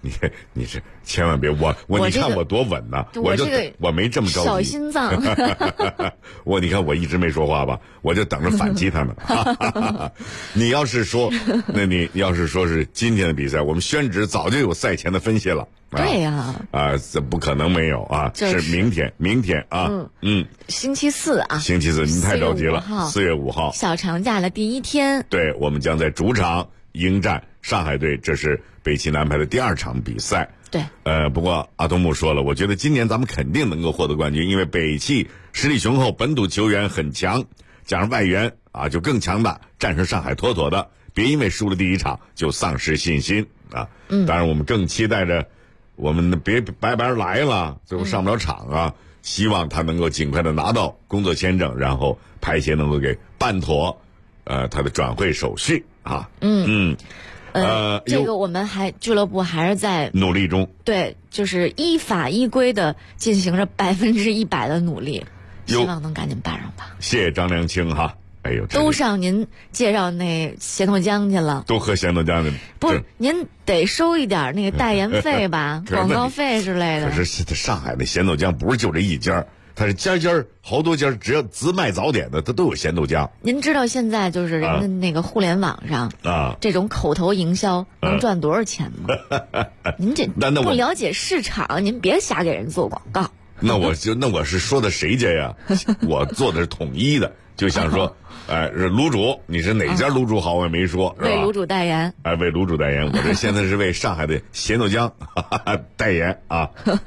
你是千万别你看我多稳呐，我没这么着急，
小心脏。
你看我一直没说话吧，我就等着反击他们。你要是说是今天的比赛，我们宣旨早就有赛前的分析了。
对呀。
这不可能没有啊，是明天啊。
星期四啊。
星期四，您太着急了。4月5号，
小长假的第一天。
对，我们将在主场迎战上海队，这是北汽男排的第2场比赛。
对，
不过阿童木说了，我觉得今年咱们肯定能够获得冠军，因为北汽实力雄厚，本土球员很强，加上外援就更强大，战胜上海妥妥的。别因为输了第1场就丧失信心啊！当然我们更期待着，我们别白白来了，最后上不了场啊！希望他能够尽快的拿到工作签证，然后排协能够给办妥，他的转会手续啊。
这个我们俱乐部还是在
努力中。对，
就是依法依规的进行着100%的努力，希望能赶紧办上吧。
谢谢张良清哈。哎呦，
都上您介绍那咸豆浆去了，
都喝咸豆浆去。
不是，您得收一点那个代言费吧，广告费之类的。
可是上海的咸豆浆不是就这一家，它是家好多家，只要只卖早点的，它都有咸豆浆。
您知道现在就是人家那个互联网上这种口头营销能赚多少钱吗？您这不了解市场，您别瞎给人做广告。
那我是说的谁家呀？我做的是统一的，就像说。是卤煮，你是哪家卤煮好？我也没说，
为卤煮代言。
为卤煮代言，我这现在是为上海的咸豆浆代言啊。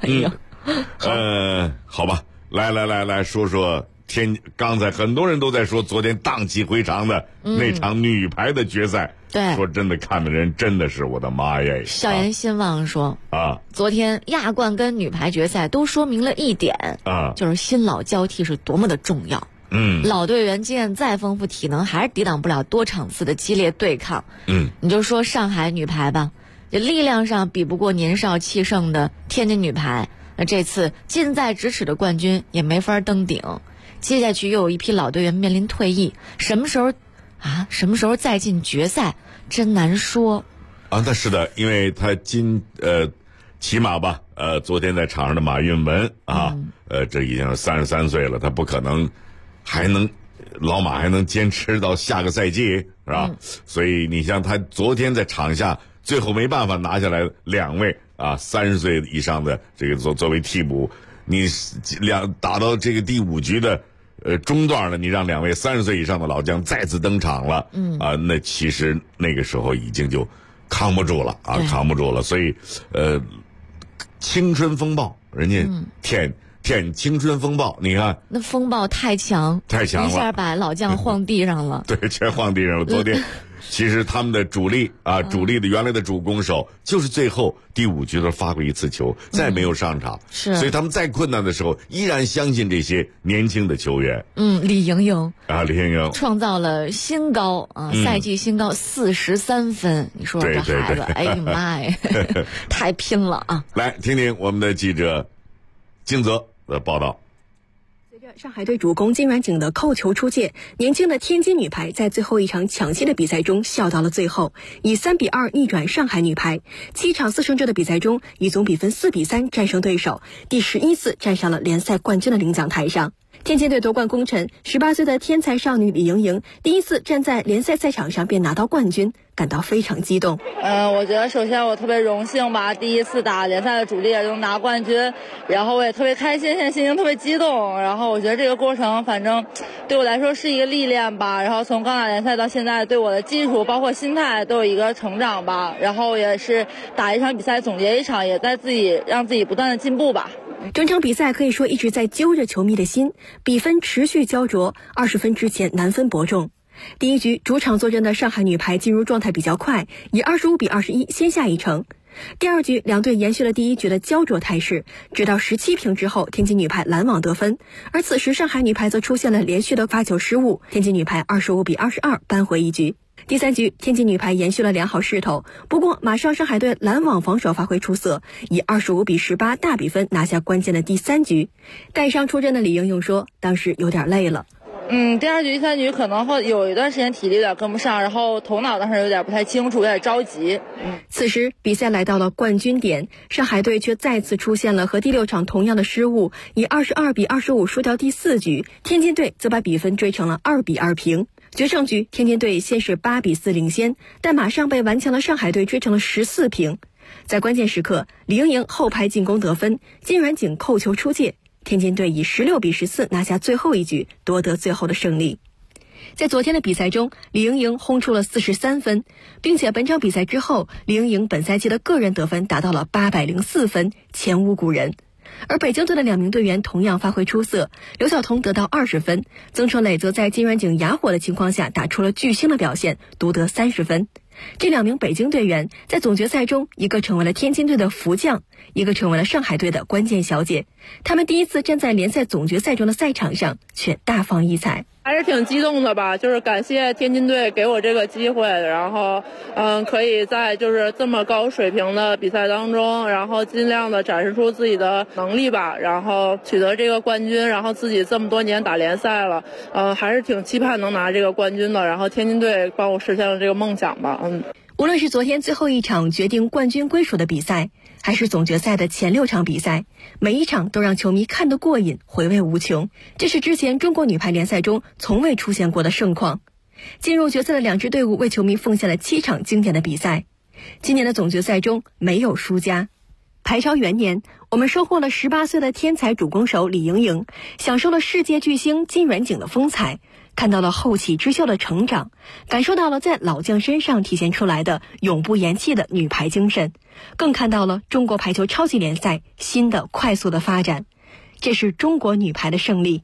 好吧，来说说刚才很多人都在说昨天荡气回肠的那场女排的决赛。
对，
说真的，看的人真的是我的妈呀！
校园新望说昨天亚冠跟女排决赛都说明了一点就是新老交替是多么的重要。老队员经验再丰富，体能还是抵挡不了多场次的激烈对抗。你就说上海女排吧，这力量上比不过年少气盛的天津女排，那这次近在咫尺的冠军也没法登顶。接下去又有一批老队员面临退役，什么时候再进决赛，真难说。
那是的，因为他起码吧，昨天在场上的马运雯这已经33岁了，他不可能。老马还能坚持到下个赛季是吧？所以你像他昨天在场下最后没办法拿下来2位30岁以上的这个作为替补，你打到这个第5局的中段了，你让2位30岁以上的老将再次登场了，那其实那个时候已经就扛不住了扛不住了。所以青春风暴，人家舔青春风暴，你看
那风暴太强了，一下把老将晃地上了。
对，全晃地上了。昨天其实他们的主力的原来的主攻手就是最后第5局的发过一次球，再没有上场。
是，
所以他们再困难的时候依然相信这些年轻的球员。
李盈莹
创
造了新高赛季新高43分。你说这孩子，哎呀妈呀，太拼了啊！
来听听我们的记者金泽的报道。
随着上海队主攻金软景的扣球出界，年轻的天津女排在最后一场抢七的比赛中笑到了最后，以3-2逆转上海女排。7场4胜制的比赛中，以总比分4-3战胜对手，第11次站上了联赛冠军的领奖台上。天津队夺冠功臣，18岁的天才少女李盈莹第一次站在联赛赛场上便拿到冠军，感到非常激动。
我觉得首先我特别荣幸吧，第一次打联赛的主力也能拿冠军，然后我也特别开心，现在心情特别激动。然后我觉得这个过程反正对我来说是一个历练吧，然后从刚打联赛到现在，对我的技术包括心态都有一个成长吧。然后也是打一场比赛总结一场，也在让自己不断的进步吧。
整场比赛可以说一直在揪着球迷的心，比分持续焦灼，20分之前难分伯仲。第一局主场作战的上海女排进入状态比较快，以25-21先下一城。第二局两队延续了第一局的焦灼态势，直到17平之后，天津女排拦网得分，而此时上海女排则出现了连续的发球失误，天津女排25-22扳回一局。第三局，天津女排延续了良好势头，不过马上上海队拦网防守发挥出色，以25-18大比分拿下关键的第3局。带伤出阵的李盈莹说，当时有点累了。
第二局、第三局可能会有一段时间体力有点跟不上，然后头脑当时有点不太清楚，有点着急。
此时比赛来到了冠军点，上海队却再次出现了和第6场同样的失误，以22比25输掉第4局。天津队则把比分追成了2比2平。决胜局，天津队先是8比4领先，但马上被顽强的上海队追成了14平。在关键时刻，李盈莹后排进攻得分，金阮景扣球出界，天津队以16比14拿下最后一局，夺得最后的胜利。在昨天的比赛中，李盈莹轰出了43分，并且本场比赛之后，李盈莹本赛季的个人得分达到了804分，前无古人。而北京队的2名队员同样发挥出色，刘晓彤得到20分，曾春磊则在金阮景哑火的情况下打出了巨星的表现，独得30分。这2名北京队员在总决赛中，一个成为了天津队的福将，一个成为了上海队的关键小姐。他们第一次站在联赛总决赛中的赛场上，却大放异彩。
还是挺激动的吧，就是感谢天津队给我这个机会，然后可以在就是这么高水平的比赛当中，然后尽量的展示出自己的能力吧，然后取得这个冠军，然后自己这么多年打联赛了，还是挺期盼能拿这个冠军的，然后天津队帮我实现了这个梦想吧。
无论是昨天最后一场决定冠军归属的比赛，还是总决赛的前6场比赛，每一场都让球迷看得过瘾，回味无穷。这是之前中国女排联赛中从未出现过的盛况。进入决赛的2支队伍为球迷奉献了7场经典的比赛。今年的总决赛中没有输家。排超元年，我们收获了18岁的天才主攻手李盈莹，享受了世界巨星金阮景的风采，看到了后起之秀的成长，感受到了在老将身上体现出来的永不言弃的女排精神，更看到了中国排球超级联赛新的快速的发展。这是中国女排的胜利。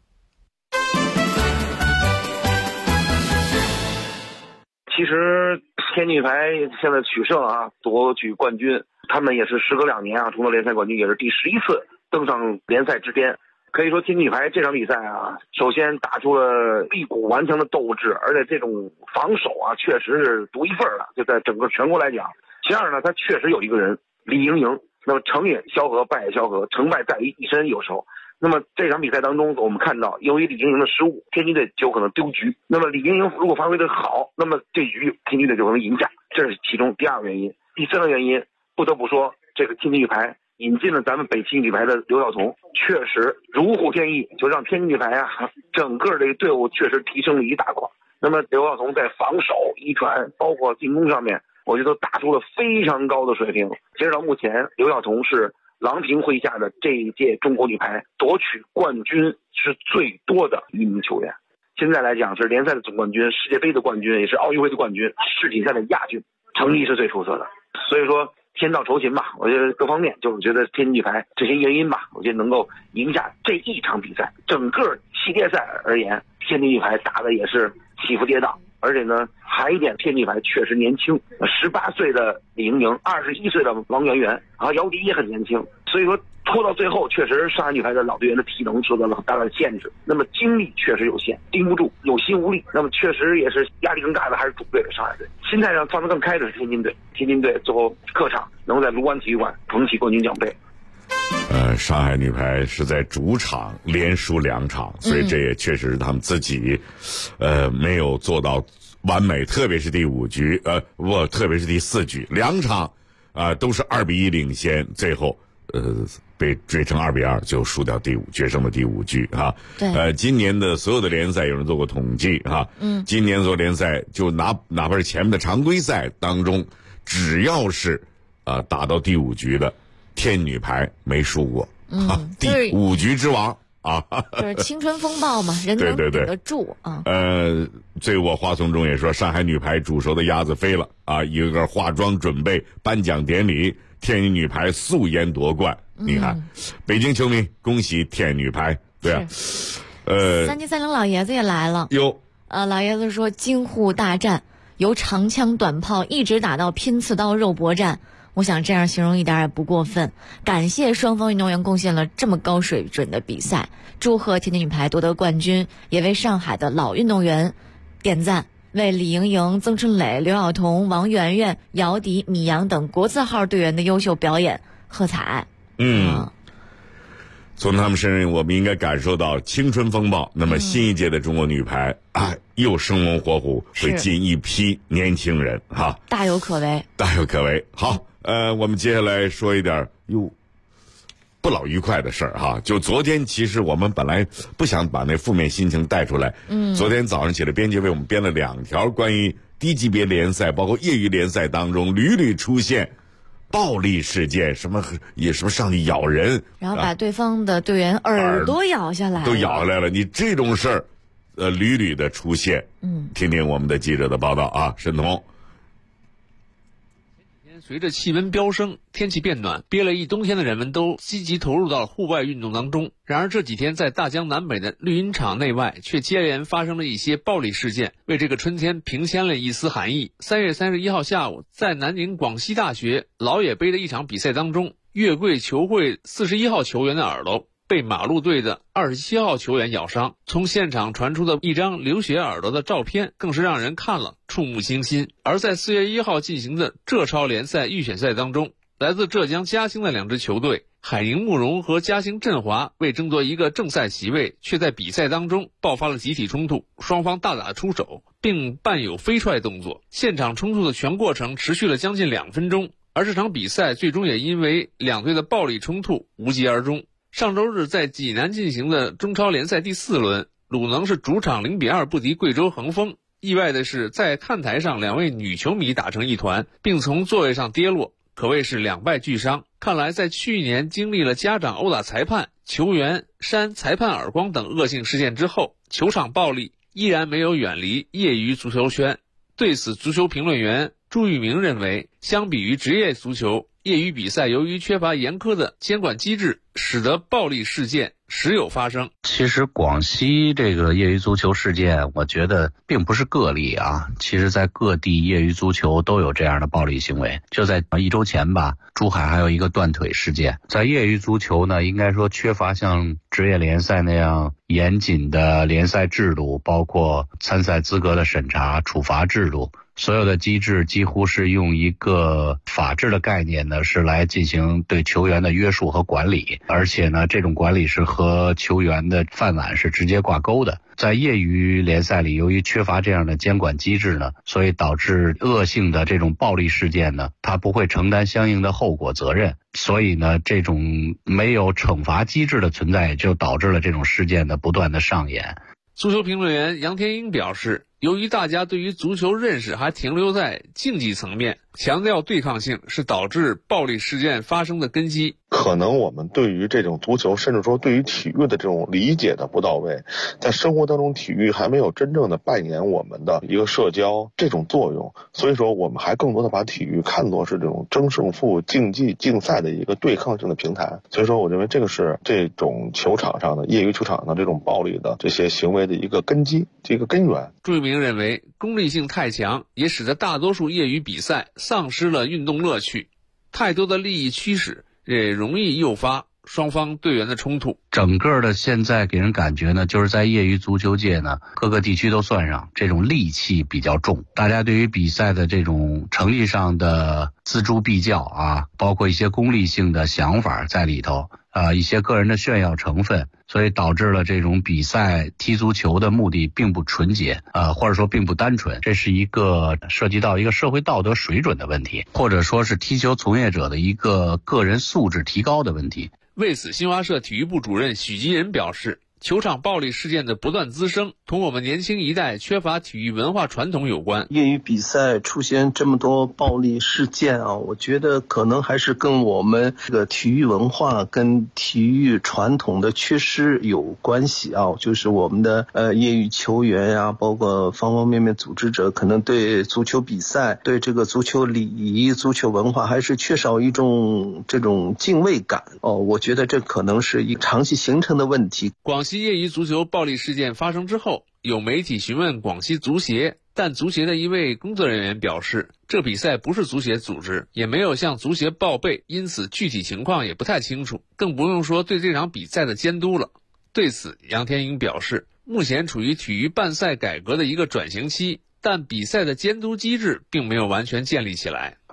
其实天津女排现在取胜夺取冠军，他们也是时隔2年重夺联赛冠军，也是第11次登上联赛之巅。可以说天津女排这场比赛首先打出了一股顽强的斗志，而且这种防守确实是独一份了，就在整个全国来讲。其二呢，他确实有一个人李盈莹，那么成也萧何，败也萧何，成败在于一身，有时候。那么这场比赛当中，我们看到由于李盈莹的失误，天津队就有可能丢局。那么李盈莹如果发挥得好，那么这局天津队就可能赢下，这是其中第2个原因。第3个原因，不得不说这个天津女排引进了咱们北汽女排的刘晓彤，确实如虎添翼，就让天津女排整个这个队伍确实提升了一大块。那么刘晓彤在防守、一传，包括进攻上面，我觉得都打出了非常高的水平。截止到目前，刘晓彤是郎平麾下的这一届中国女排夺取冠军是最多的一名球员。现在来讲是联赛的总冠军、世界杯的冠军，也是奥运会的冠军、世锦赛的亚军，成绩是最出色的。所以说天道酬勤吧，我觉得各方面就是觉得天津女排这些原因吧，我觉得能够赢下这一场比赛。整个系列赛而言，天津女排打的也是起伏跌宕，而且呢还一点，天津女排确实年轻，18岁的李盈莹，21岁的王媛媛，然后姚迪也很年轻，所以说拖到最后，确实上海女排的老队员的体能受到了很大的限制，那么精力确实有限，盯不住，有心无力，那么确实也是压力更大的还是主队的上海队，心态上放得更开的是天津队。天津队最后客场能在卢湾体育馆捧起冠军奖杯。
上海女排是在主场连输2场，所以这也确实是他们自己没有做到完美，特别是第5局，特别是第4局，2场都是2比1领先，最后被追成2比2，就输掉决胜的第5局
对，
今年的所有的联赛有人做过统计今年所有联赛就哪怕是前面的常规赛当中，只要是打到第5局的天女排没输过，第5局之王
就是青春风暴嘛，人能顶得住
醉卧花丛中也说，上海女排煮熟的鸭子飞了一个个化妆准备颁奖典礼，天津女排素颜夺冠。你看，北京球迷恭喜天女排，对
3级30老爷子也来了
哟。
老爷子说，京沪大战由长枪短炮一直打到拼刺刀肉搏战。我想这样形容一点也不过分。感谢双方运动员贡献了这么高水准的比赛，祝贺天津女排夺得冠军，也为上海的老运动员点赞，为李盈莹、曾春磊、刘晓彤、王媛媛、姚迪、米阳等国字号队员的优秀表演喝彩。
从他们身上我们应该感受到青春风暴。那么新一届的中国女排又生龙活虎，会进一批年轻人哈，
大有可为，
大有可为。好，我们接下来说一点不老愉快的事儿哈。就昨天，其实我们本来不想把那负面心情带出来。昨天早上起来，编辑为我们编了2条关于低级别联赛，包括业余联赛当中屡屡出现暴力事件，什么上去咬人，
然后把对方的队员耳朵咬下来，
都咬下来了。你这种事儿，屡屡的出现。听听我们的记者的报道啊，沈彤。
随着气温飙升，天气变暖，憋了一冬天的人们都积极投入到了户外运动当中。然而这几天在大江南北的绿茵场内外却接连发生了一些暴力事件，为这个春天平添了一丝寒意。3月31号下午，在南宁广西大学老野杯的一场比赛当中，月桂球会41号球员的耳朵被马路队的27号球员咬伤。从现场传出的一张流血耳朵的照片更是让人看了触目惊心。而在4月1号进行的浙超联赛预选赛当中，来自浙江嘉兴的2支球队海宁慕容和嘉兴振华为争夺一个正赛席位，却在比赛当中爆发了集体冲突，双方大打出手，并伴有飞踹动作。现场冲突的全过程持续了将近2分钟，而这场比赛最终也因为2队的暴力冲突无疾而终。上周日在济南进行的中超联赛第4轮，鲁能是主场0-2不敌贵州恒丰。意外的是，在看台上2位女球迷打成一团，并从座位上跌落，可谓是2败俱伤。看来在去年经历了家长殴打裁判、球员扇裁判耳光等恶性事件之后，球场暴力依然没有远离业余足球圈。对此，足球评论员朱玉明认为，相比于职业足球，业余比赛由于缺乏严苛的监管机制，使得暴力事件时有发生。
其实广西这个业余足球事件，我觉得并不是个例啊。其实在各地业余足球都有这样的暴力行为。就在1周前吧，珠海还有一个断腿事件。在业余足球呢，应该说缺乏像职业联赛那样严谨的联赛制度，包括参赛资格的审查、处罚制度。所有的机制几乎是用一个法治的概念呢，是来进行对球员的约束和管理，而且呢，这种管理是和球员的饭碗是直接挂钩的。在业余联赛里，由于缺乏这样的监管机制呢，所以导致恶性的这种暴力事件呢，它不会承担相应的后果责任，所以呢，这种没有惩罚机制的存在，就导致了这种事件的不断的上演。
足球评论员杨天英表示，由于大家对于足球认识还停留在竞技层面，强调对抗性是导致暴力事件发生的根基。
可能我们对于这种足球，甚至说对于体育的这种理解的不到位，在生活当中体育还没有真正的扮演我们的一个社交这种作用，所以说我们还更多的把体育看作是这种争胜负、竞技竞赛的一个对抗性的平台。所以说我认为这个是这种球场上的业余球场上这种暴力的这些行为的一个根基，这个根源。
朱一鸣认为，功利性太强，也使得大多数业余比赛丧失了运动乐趣，太多的利益驱使也容易诱发双方队员的冲突。
整个的现在给人感觉呢，就是在业余足球界呢，各个地区都算上，这种戾气比较重，大家对于比赛的这种成绩上的锱铢必较啊，包括一些功利性的想法在里头，一些个人的炫耀成分，所以导致了这种比赛踢足球的目的并不纯洁，或者说并不单纯，这是一个涉及到一个社会道德水准的问题，或者说是踢球从业者的一个个人素质提高的问题。
为此，新华社体育部主任许吉仁表示，球场暴力事件的不断滋生，同我们年轻一代缺乏体育文化传统有关。
业余比赛出现这么多暴力事件啊，我觉得可能还是跟我们这个体育文化跟体育传统的缺失有关系啊。就是我们的业余球员呀，包括方方面面组织者，可能对足球比赛、对这个足球礼仪、足球文化还是缺少一种这种敬畏感哦。我觉得这可能是一个长期形成的问题。
广西业余足球暴力事件发生之后，有媒体询问广西足协，但足协的一位工作人员表示，这比赛不是足协组织，也没有向足协报备，因此具体情况也不太清楚，更不用说对这场比赛的监督了。对此，杨天英表示，目前处于体育办赛改革的一个转型期，但比赛的监督机制并没有完全建立起来。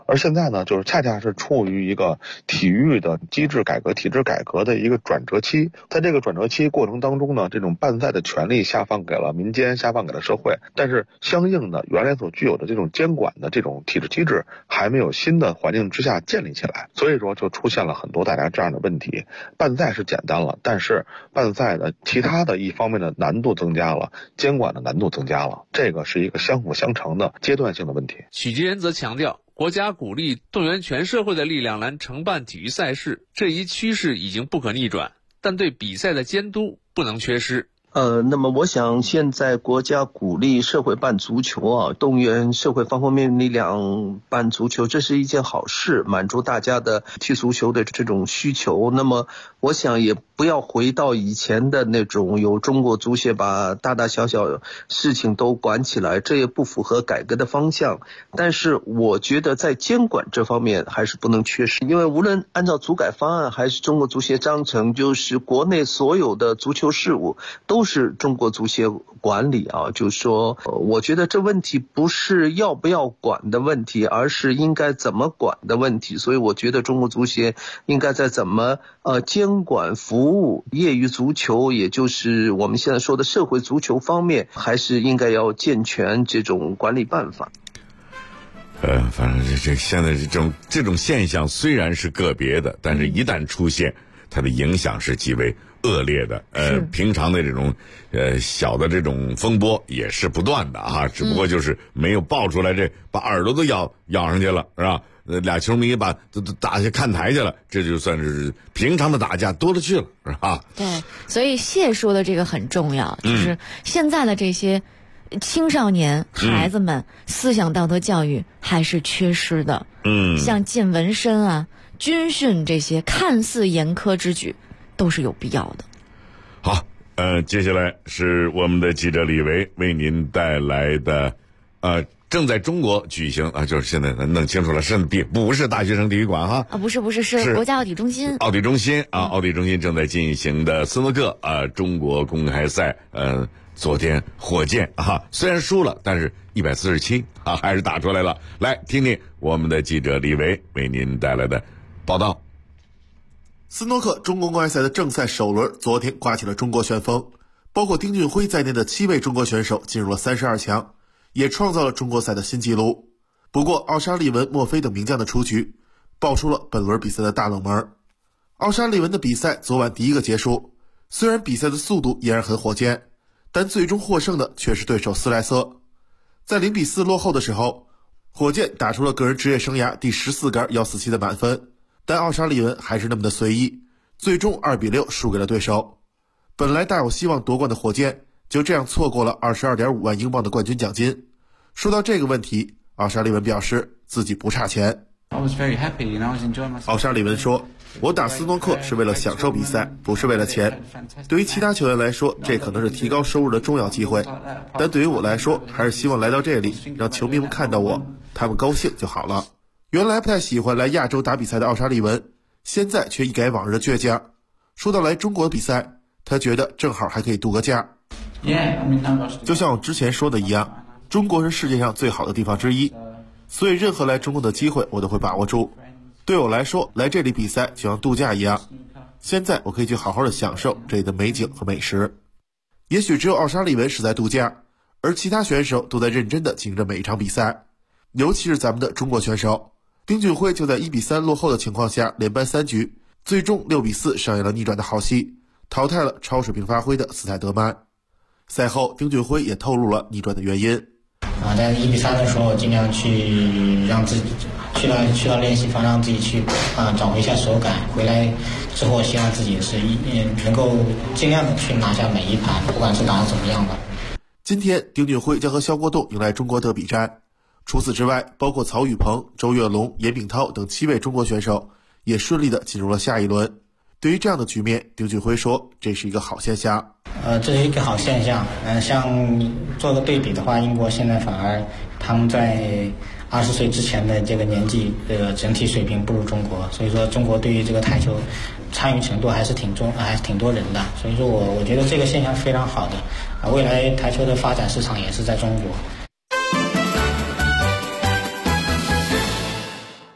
而现在呢，就是恰恰是处于一个体育的机制改革、体制改革的一个转折期。在这个转折期过程当中呢，这种办赛的权利下放给了民间，下放给了社会，但是相应的原来所具有的这种监管的这种体制机制还没有新的环境之下建立起来，所以说就出现了很多大家这样的问题。办赛是简单了，但是办赛的其他的一方面的难度增加了，监管的难度增加了，这个是一个相辅相成的阶段性的问题。
许吉仁则强调，国家鼓励动员全社会的力量来承办体育赛事，这一趋势已经不可逆转，但对比赛的监督不能缺失。
那么我想现在国家鼓励社会办足球啊，动员社会方方面面力量办足球，这是一件好事，满足大家的踢足球的这种需求。那么我想也不要回到以前的那种有中国足协把大大小小事情都管起来，这也不符合改革的方向。但是我觉得在监管这方面还是不能缺失，因为无论按照足改方案还是中国足协章程，就是国内所有的足球事务都是中国足协管理啊。就是说我觉得这问题不是要不要管的问题，而是应该怎么管的问题。所以我觉得中国足协应该在怎么监管服务业余足球，也就是我们现在说的社会足球方面，还是应该要健全这种管理办法。
反正这现在这种现象虽然是个别的，但是一旦出现，它的影响是极为恶劣的。平常的这种小的这种风波也是不断的啊，只不过就是没有爆出来，这把耳朵都咬上去了，是吧？俩球迷把都打下看台去了，这就算是平常的打架多了去了，是吧？
对，所以谢说的这个很重要，就是现在的这些青少年孩子们思想道德教育还是缺失的。像禁纹身啊、军训这些看似严苛之举，都是有必要的。
好，接下来是我们的记者李维为您带来的正在中国举行啊，就是现在咱弄清楚了，不是大学生体育馆哈？
不是，是国家奥体中心。奥体中
心正在进行的斯诺克中国公开赛，昨天火箭虽然输了，但是147还是打出来了。来听听我们的记者李维为您带来的报道。
斯诺克中国公开赛的正赛首轮昨天刮起了中国旋风，包括丁俊晖在内的7位中国选手进入了32强，也创造了中国赛的新纪录。不过奥沙利文、墨菲等名将的出局，爆出了本轮比赛的大冷门。奥沙利文的比赛昨晚第一个结束，虽然比赛的速度依然很火箭，但最终获胜的却是对手斯莱瑟。在0-4落后的时候，火箭打出了个人职业生涯第14杆147的满分，但奥沙利文还是那么的随意，最终2-6输给了对手。本来大有希望夺冠的火箭就这样错过了22.5万英镑的冠军奖金。说到这个问题，奥沙利文表示自己不差钱。奥沙利文说，我打斯诺克是为了享受比赛，不是为了钱。对于其他球员来说，这可能是提高收入的重要机会，但对于我来说，还是希望来到这里，让球迷们看到我，他们高兴就好了。原来不太喜欢来亚洲打比赛的奥沙利文，现在却一改往日的倔强。说到来中国的比赛，他觉得正好还可以度个假。就像我之前说的一样，中国是世界上最好的地方之一，所以任何来中国的机会我都会把握住。对我来说，来这里比赛就像度假一样，现在我可以去好好的享受这里的美景和美食。也许只有奥沙利文是在度假，而其他选手都在认真的经营着每一场比赛，尤其是咱们的中国选手。丁俊晖就在1-3落后的情况下连扳3局，最终6-4上演了逆转的好戏，淘汰了超水平发挥的斯泰德曼。赛后丁俊晖也透露了逆转的原因。
在1-3的时候尽量去让自己去到练习房，让自己去找回一下手感，回来之后希望自己是能够尽量的去拿下每一盘，不管是打得怎么样吧。
今天丁俊晖将和肖国栋迎来中国德比战，除此之外，包括曹宇鹏、周跃龙、严炳涛等7位中国选手也顺利的进入了下一轮。对于这样的局面，丁俊晖说这是一个好现象。
这是一个好现象。像做个对比的话，英国现在反而他们在20岁之前的这个年纪，整体水平不如中国，所以说中国对于这个台球参与程度还是挺多人的，所以说我觉得这个现象是非常好的。未来台球的发展市场也是在中国。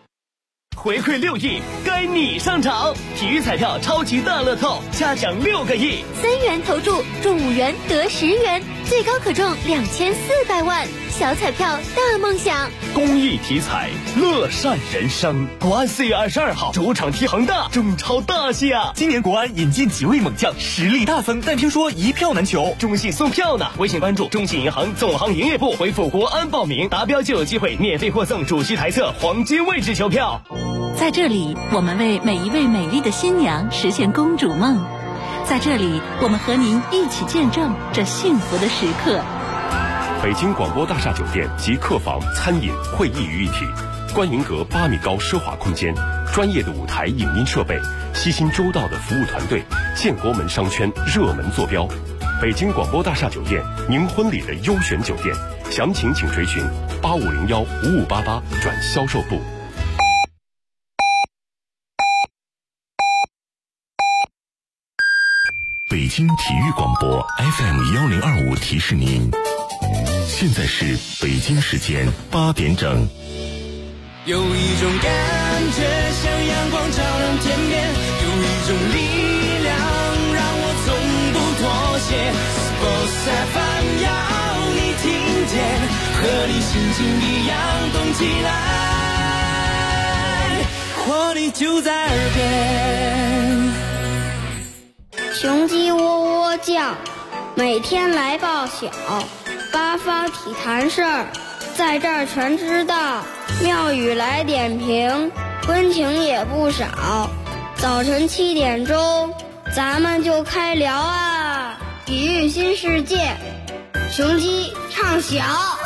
回馈6亿，该你上场！体育彩票超级大乐透，加奖6个亿
，3元投注中5元得10元，最高可中2400万。小彩票大梦想，
公益体彩，乐善人生。国安4月22号主场踢恒大，中超大戏啊！今年国安引进几位猛将，实力大增，但听说一票难求，中信送票呢。微信关注中信银行总行营业部，回复国安报名，达标就有机会免费获赠主席台侧黄金位置球票。
在这里，我们为每一位美丽的新娘实现公主梦。在这里，我们和您一起见证这幸福的时刻。
北京广播大厦酒店集客房、餐饮、会议于一体，观云阁8米高奢华空间，专业的舞台影音设备，悉心周到的服务团队，建国门商圈热门坐标。北京广播大厦酒店，您婚礼的优选酒店，详情请垂询8501-5588转销售部。
北京体育广播 FM1025提示您，现在是北京时间8点整。
有一种感觉像阳光照亮天边，有一种力量让我从不妥协。Sports FM 要你听见，和你心情一样动起来，活力就在耳边。
雄鸡喔喔叫，每天来报晓，八方体坛事儿，在这儿全知道。庙宇来点评，温情也不少。早晨7点钟，咱们就开聊啊！体育新世界，雄鸡唱晓。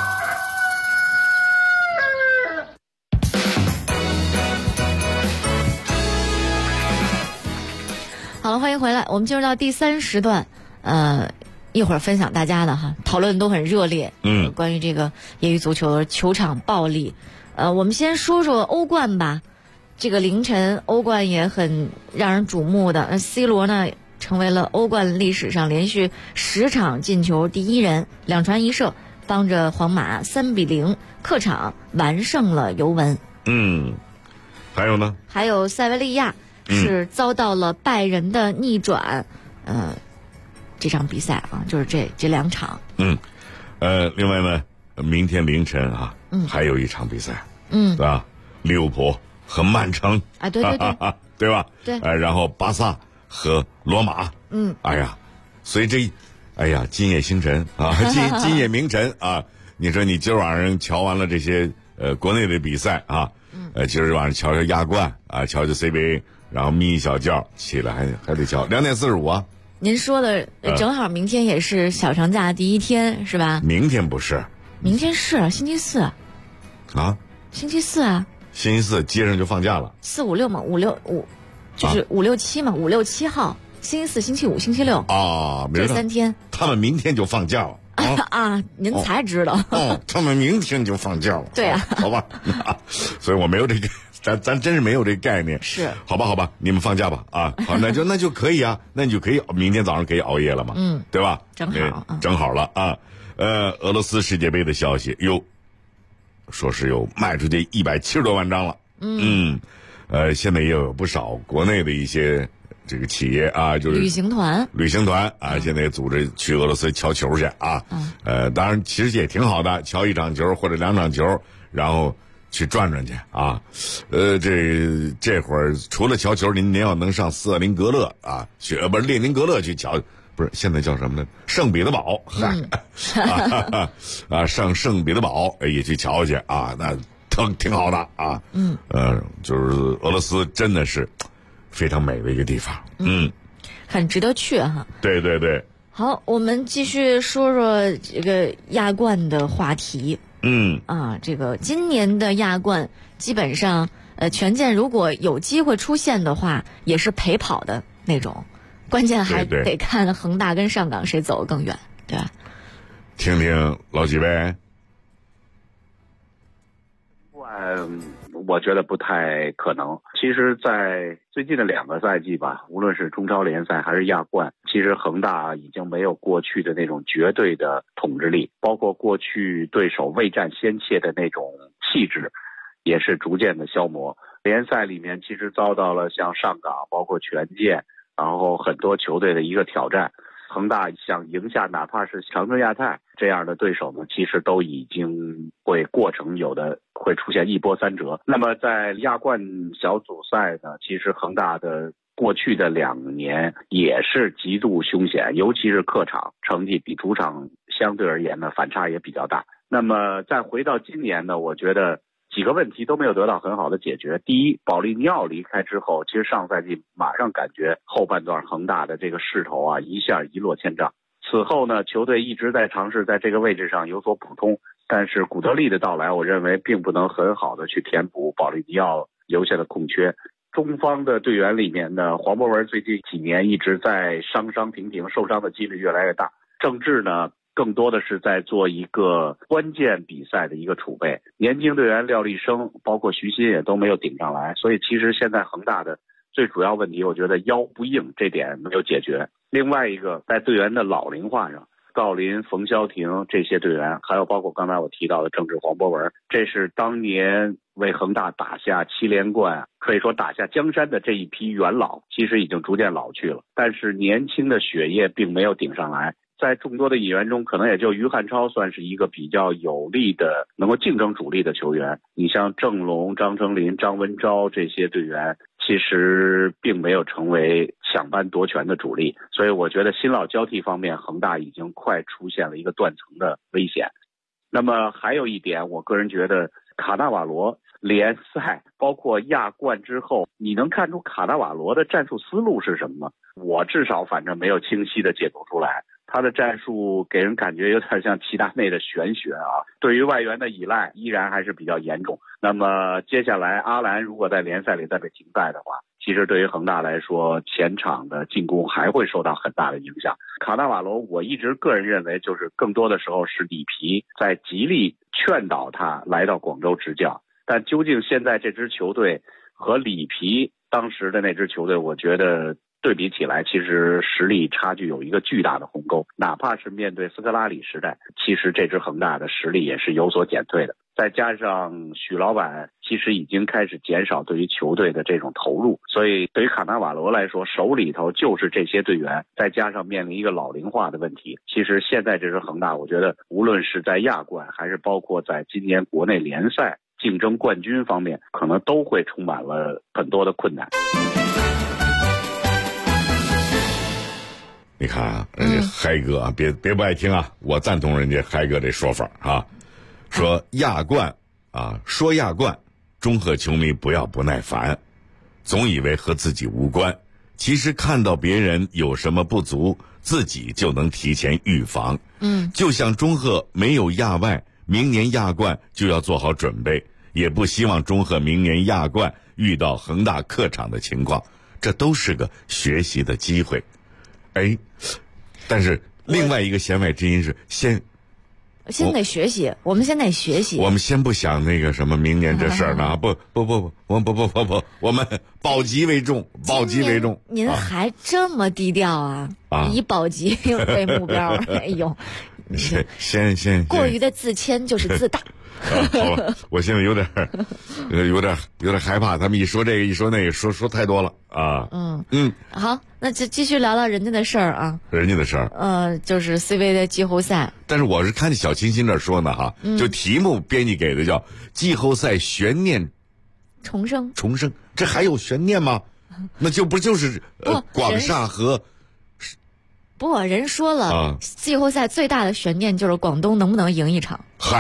好了，欢迎回来，我们进入到第3时段，一会儿分享大家的哈，讨论都很热烈，关于这个业余足球球场暴力，我们先说说欧冠吧。这个凌晨欧冠也很让人瞩目的，C 罗呢成为了欧冠历史上连续10场进球第1人，2传1射，帮着皇马3-0客场完胜了尤文。
还有呢？
还有塞维利亚是遭到了拜仁的逆转，这场比赛啊，就是这2场。
另外呢，明天凌晨啊，还有一场比赛，对吧？利物浦和曼城
啊，对对对，
对吧？
对，
然后巴萨和罗马，哎呀，所以今夜星辰啊，今夜明晨啊，你说你今儿晚上瞧完了这些国内的比赛啊，今儿晚上瞧瞧亚冠啊，瞧瞧 CBA， 然后眯一小觉起来还得瞧2点45啊。
您说的正好明天也是小长假第1天是吧？
明天不是，
明天是星期4
啊，
星期4啊，
星期4接上就放假了
，4、5、6嘛，5、6、5就是5、6、7嘛，5、6、7号，星期4、星期5、星期6
啊，
这3天，
他们明天就放假了
啊，您才知道
他们明天就放假了，
对啊，
好吧，所以我没有这个。咱真是没有这个概念，
是
好吧，你们放假吧啊，好，那就可以啊，那你就可以明天早上可以熬夜了嘛，对吧？正好了啊。俄罗斯世界杯的消息，说是有卖出去170多万张了，现在也有不少国内的一些这个企业啊，就是
旅行团
啊，现在也组织去俄罗斯瞧球去啊，当然其实也挺好的，瞧1场球或者2场球，然后去转转去啊，这会儿除了瞧球，您要能上斯特林格勒啊，不是列宁格勒去瞧，不是现在叫什么呢？圣彼得堡，上圣彼得堡也去瞧去啊，那挺好的啊，就是俄罗斯真的是非常美的一个地方，
很值得去哈。
对对对。
好，我们继续说说这个亚冠的话题。这个今年的亚冠基本上，权健如果有机会出现的话，也是陪跑的那种，关键还得看恒大跟上港谁走得更远，对吧？
听听老几位。
我觉得不太可能。其实在最近的2个赛季吧，无论是中超联赛还是亚冠，其实恒大已经没有过去的那种绝对的统治力，包括过去对手未战先怯的那种气质也是逐渐的消磨。 联赛里面其实遭到了像上港包括权健然后很多球队的一个挑战，恒大想赢下哪怕是长春亚泰这样的对手呢，其实都已经会过程有的会出现一波三折。那么在亚冠小组赛呢，其实恒大的过去的2年也是极度凶险，尤其是客场成绩比主场相对而言呢反差也比较大。那么再回到今年呢，我觉得几个问题都没有得到很好的解决。第一，保利尼奥离开之后，其实上赛季马上感觉后半段恒大的这个势头啊一下一落千丈。此后呢，球队一直在尝试在这个位置上有所补充，但是古德利的到来，我认为并不能很好的去填补保利尼奥留下的空缺。中方的队员里面呢，黄博文最近几年一直在伤停停，受伤的几率越来越大。郑智呢更多的是在做一个关键比赛的一个储备，年轻队员廖立生包括徐新也都没有顶上来，所以其实现在恒大的最主要问题，我觉得腰不硬这点没有解决。另外一个在队员的老龄化上，郜林、冯潇霆这些队员，还有包括刚才我提到的郑智、黄博文，这是当年为恒大打下7连冠，可以说打下江山的这一批元老，其实已经逐渐老去了，但是年轻的血液并没有顶上来。在众多的引援中，可能也就于汉超算是一个比较有力的能够竞争主力的球员。你像郑龙、张成林、张文钊这些队员，其实并没有成为抢班夺权的主力，所以我觉得新老交替方面，恒大已经快出现了一个断层的危险。那么还有一点，我个人觉得卡纳瓦罗联赛包括亚冠之后，你能看出卡纳瓦罗的战术思路是什么吗？我至少反正没有清晰的解读出来。他的战术给人感觉有点像齐达内的玄学啊，对于外援的依赖依然还是比较严重。那么接下来阿兰如果在联赛里再被停赛的话，其实对于恒大来说，前场的进攻还会受到很大的影响。卡纳瓦罗我一直个人认为，就是更多的时候是里皮在极力劝导他来到广州执教，但究竟现在这支球队和里皮当时的那支球队，我觉得对比起来，其实实力差距有一个巨大的鸿沟。哪怕是面对斯科拉里时代，其实这支恒大的实力也是有所减退的。再加上许老板其实已经开始减少对于球队的这种投入，所以对于卡纳瓦罗来说，手里头就是这些队员，再加上面临一个老龄化的问题。其实现在这支恒大，我觉得无论是在亚冠，还是包括在今年国内联赛竞争冠军方面，可能都会充满了很多的困难。
你看啊，人家嗨哥啊，别不爱听啊，我赞同人家嗨哥这说法啊，说亚冠啊，说亚冠，中赫球迷不要不耐烦，总以为和自己无关，其实看到别人有什么不足，自己就能提前预防。就像中赫没有亚外，明年亚冠就要做好准备，也不希望中赫明年亚冠遇到恒大客场的情况，这都是个学习的机会。但是另外一个弦外之音是先得学习，
我们先得学习。
我们先不想那个什么明年这事儿呢，不，我们保级为重，保级为重。
您还这么低调啊？以保级为目标，哎呦，
先
过于的自谦就是自大。
好了，我现在有点害怕，他们一说这个一说那个，说太多了啊。
好，那就继续聊聊人家的事儿啊。
人家的事儿，
就是 CV 的季后赛。
但是我是看见小清新这说呢哈，就题目编辑给的叫季后赛悬念
重生，
这还有悬念吗？那就不就是广厦和。
不，人说了，季后赛最大的悬念就是广东能不能赢一场。
嗨，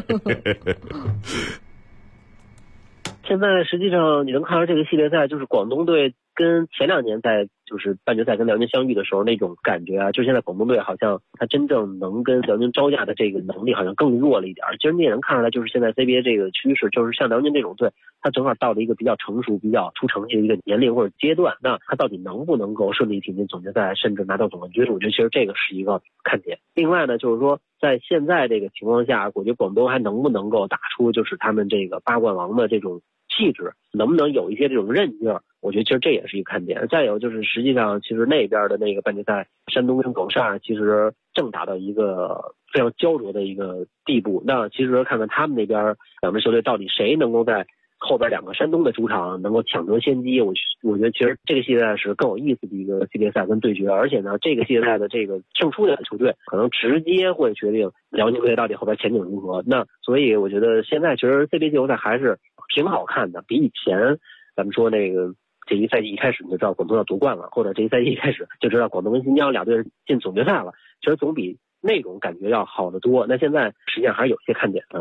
现在实际上你能看到这个系列赛，就是广东队跟前2年在就是半决赛跟辽宁相遇的时候那种感觉啊，就现在广东队好像他真正能跟辽宁招架的这个能力好像更弱了一点。其实你也能看出来，就是现在 CBA 这个趋势，就是像辽宁这种队，他正好到了一个比较成熟、比较出成绩的一个年龄或者阶段，那他到底能不能够顺利挺进总决赛，甚至拿到总冠军？我觉得其实这个是一个看点。另外呢，就是说在现在这个情况下，我觉得广东还能不能够打出就是他们这个8冠王的这种气质，能不能有一些这种韧劲儿？我觉得其实这也是一个看点。再有就是实际上其实那边的那个半决赛，山东跟广厦其实正打到一个非常焦灼的一个地步。那其实看看他们那边2支球队到底谁能够在后边2个山东的主场能够抢得先机，我觉得其实这个系列赛是更有意思的一个系列赛跟对决，而且呢，这个系列赛的这个胜出的球队可能直接会决定辽宁队到底后边前景如何。那所以我觉得现在其实 CBA 季后赛还是挺好看的，比以前咱们说那个这一赛季一开始你就知道广东要夺冠了，或者这一赛季一开始就知道广东跟新疆俩队进总决赛了，其实总比那种感觉要好得多。那现在实际上还是有些看点的。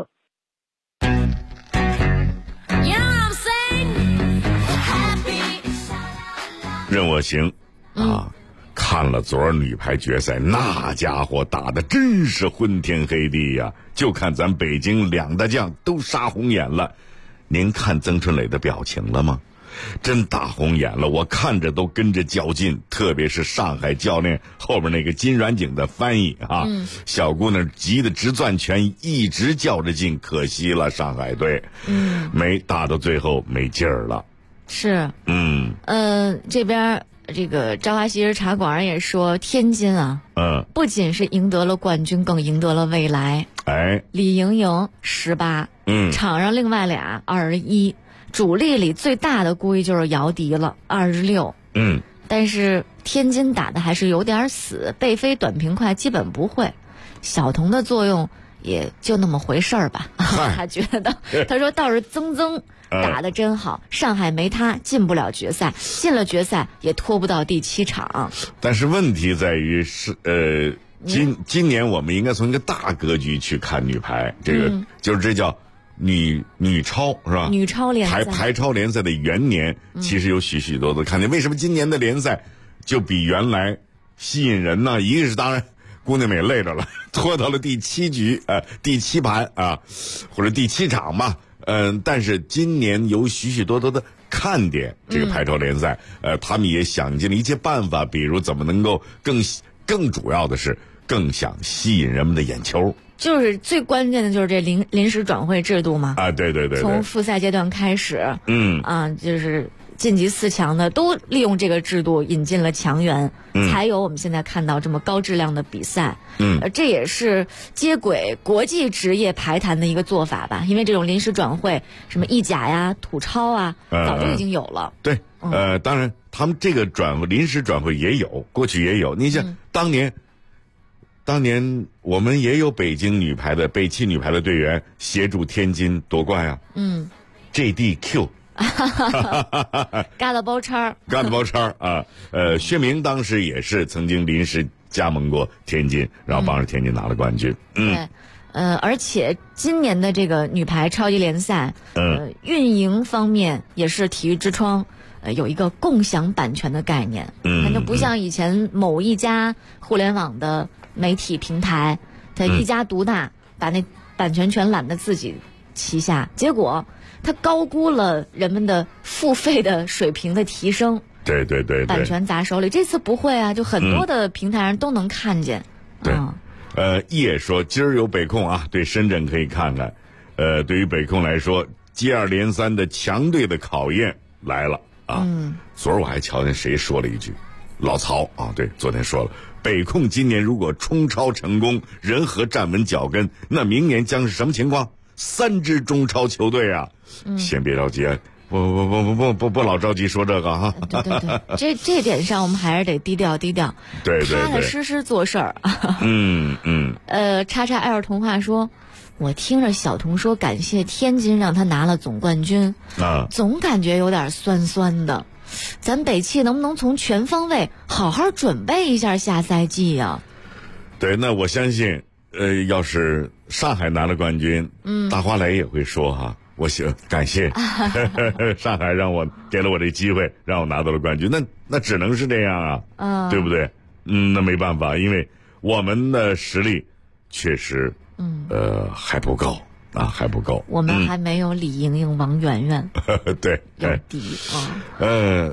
任我行啊，看了昨儿女排决赛，那家伙打的真是昏天黑地呀！就看咱北京2大将都杀红眼了。您看曾春蕾的表情了吗？真打红眼了，我看着都跟着较劲，特别是上海教练后边那个金软景的翻译啊，小姑娘急得直攥拳，一直较着劲，可惜了上海队，没打到最后没劲儿了。
是，这边这个朝华夕日茶馆也说，天津啊，不仅是赢得了冠军，更赢得了未来。
哎，
李盈莹18，场上另外俩21，主力里最大的估计就是姚笛了26，但是天津打的还是有点死，贝飞短平快基本不会，小童的作用也就那么回事儿吧。他觉得，他说倒是曾打得真好，上海没他进不了决赛，进了决赛也拖不到第7场。
但是问题在于是今年我们应该从一个大格局去看女排，这个就是这叫女超是吧？
女超联赛
排超联赛的元年，其实有许许多多看见。为什么今年的联赛就比原来吸引人呢？一个是当然姑娘们也累着了，拖到了第7局第7盘啊，或者第7场吧。但是今年有许许多多的看点，这个排超联赛，他们也想尽了一切办法，比如怎么能够更主要的是更想吸引人们的眼球。
就是最关键的就是这临时转会制度嘛。
啊，对，
从复赛阶段开始，就是晋级4强的都利用这个制度引进了强援，才有我们现在看到这么高质量的比赛。这也是接轨国际职业排坛的一个做法吧，因为这种临时转会，什么意甲呀、土超啊，早就已经有了。
对，当然他们这个临时转会也有，过去也有。你想当年我们也有北汽女排的队员协助天津夺冠啊。JDQ。
嘎达包叉
啊，薛明当时也是曾经临时加盟过天津，然后帮着天津拿了冠军。
对，而且今年的这个女排超级联赛，运营方面也是体育之窗有一个共享版权的概念，它就不像以前某一家互联网的媒体平台，它一家独大，把那版权全揽在自己旗下，结果他高估了人们的付费的水平的提升。
对，
版权砸手里。这次不会啊，就很多的平台上都能看见。
对，叶说今儿有北控啊，对深圳可以看看。对于北控来说，接二连三的强队的考验来了啊。昨儿我还瞧见谁说了一句，老曹啊，对，昨天说了，北控今年如果冲超成功，人和站稳脚跟，那明年将是什么情况？3支中超球队啊。先别着急啊，不老着急说这个哈。
对，这点上我们还是得低调。对，踏踏实实做事儿。XXL 童话说，我听着小童说感谢天津让他拿了总冠军总感觉有点酸酸的。咱北汽能不能从全方位好好准备一下下赛季呀？
对，那我相信要是上海拿了冠军，大花蕾也会说哈，我感谢上海给了我这机会，让我拿到了冠军。那只能是这样啊，对不对？那没办法，因为我们的实力确实还不够啊，还不够。
我们还没有李盈莹、王媛媛
对，
有敌啊。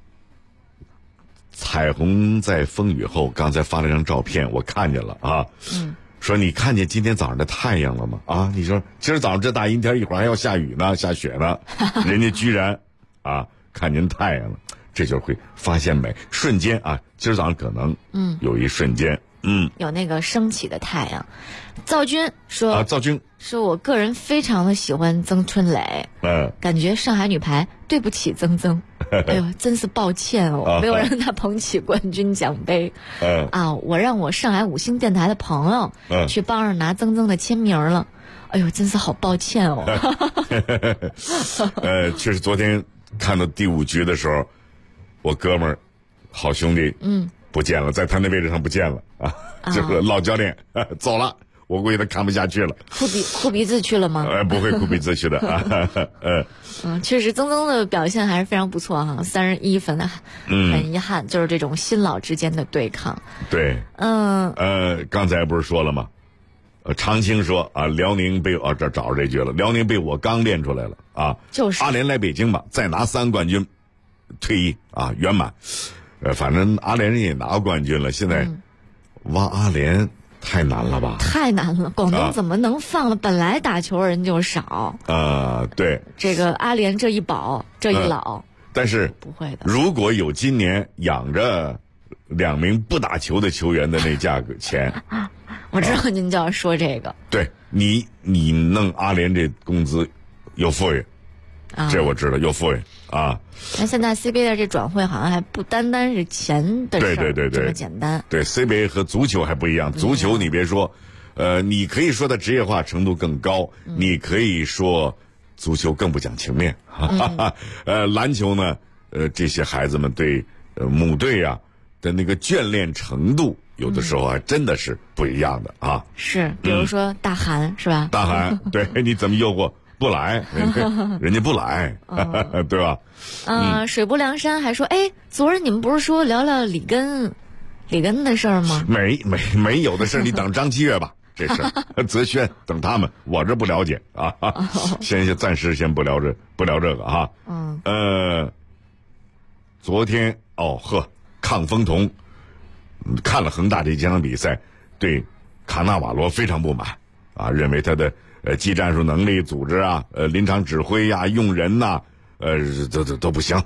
彩虹在风雨后，刚才发了张照片，我看见了啊。说你看见今天早上的太阳了吗？啊，你说今儿早上这大阴天，一会儿还要下雨呢，下雪呢，人家居然看见太阳了，这就是会发现美，瞬间啊，今儿早上可能有一瞬间
有那个升起的太阳。赵军说说我个人非常的喜欢曾春蕾，感觉上海女排对不起曾曾，哎呦，真是抱歉哦，没有让她捧起冠军奖杯。我让我上海5星电台的朋友去帮着拿曾曾的签名了，哎呦，真是好抱歉哦。
确实昨天看到第5局的时候，我哥们儿好兄弟不见了，在他那位置上不见了就是老教练走了，我估计他看不下去了，
哭鼻子去了吗？
不会哭鼻子去的
确实曾曾的表现还是非常不错哈，31分很遗憾，就是这种新老之间的对抗。
对，刚才不是说了吗？常青说辽宁被这找着这句了，辽宁被我刚练出来了
就是
阿联来北京吧，再拿3冠军，退役圆满。反正阿联人也拿冠军了，现在挖阿联太难了吧？
太难了，广东怎么能放了？本来打球人就少
对，
这个阿联这一保这一老，
但是
不会的。
如果有今年养着2名不打球的球员的那价格钱，
我知道您就要说这个。
对你弄阿联这工资有富裕，这我知道有富裕
那现在 CBA 的这转会好像还不单单是钱的事，
对，
这么简单。
对 CBA 和足球还不一样，足球你别说，你可以说它职业化程度更高，你可以说足球更不讲情面。篮球呢，这些孩子们对母队的那个眷恋程度，有的时候还真的是不一样的
是，比如说大韩是吧？
大韩，对，你怎么诱惑？不来，人家不来，对吧？
水泊梁山还说，昨儿你们不是说聊聊里根的事儿吗？
没有的事，你等张七月吧，这事泽轩等他们，我这不了解暂时先不聊这个昨天亢风同看了恒大这几场比赛，对卡纳瓦罗非常不满认为他的技战术能力、组织临场指挥用人都不行，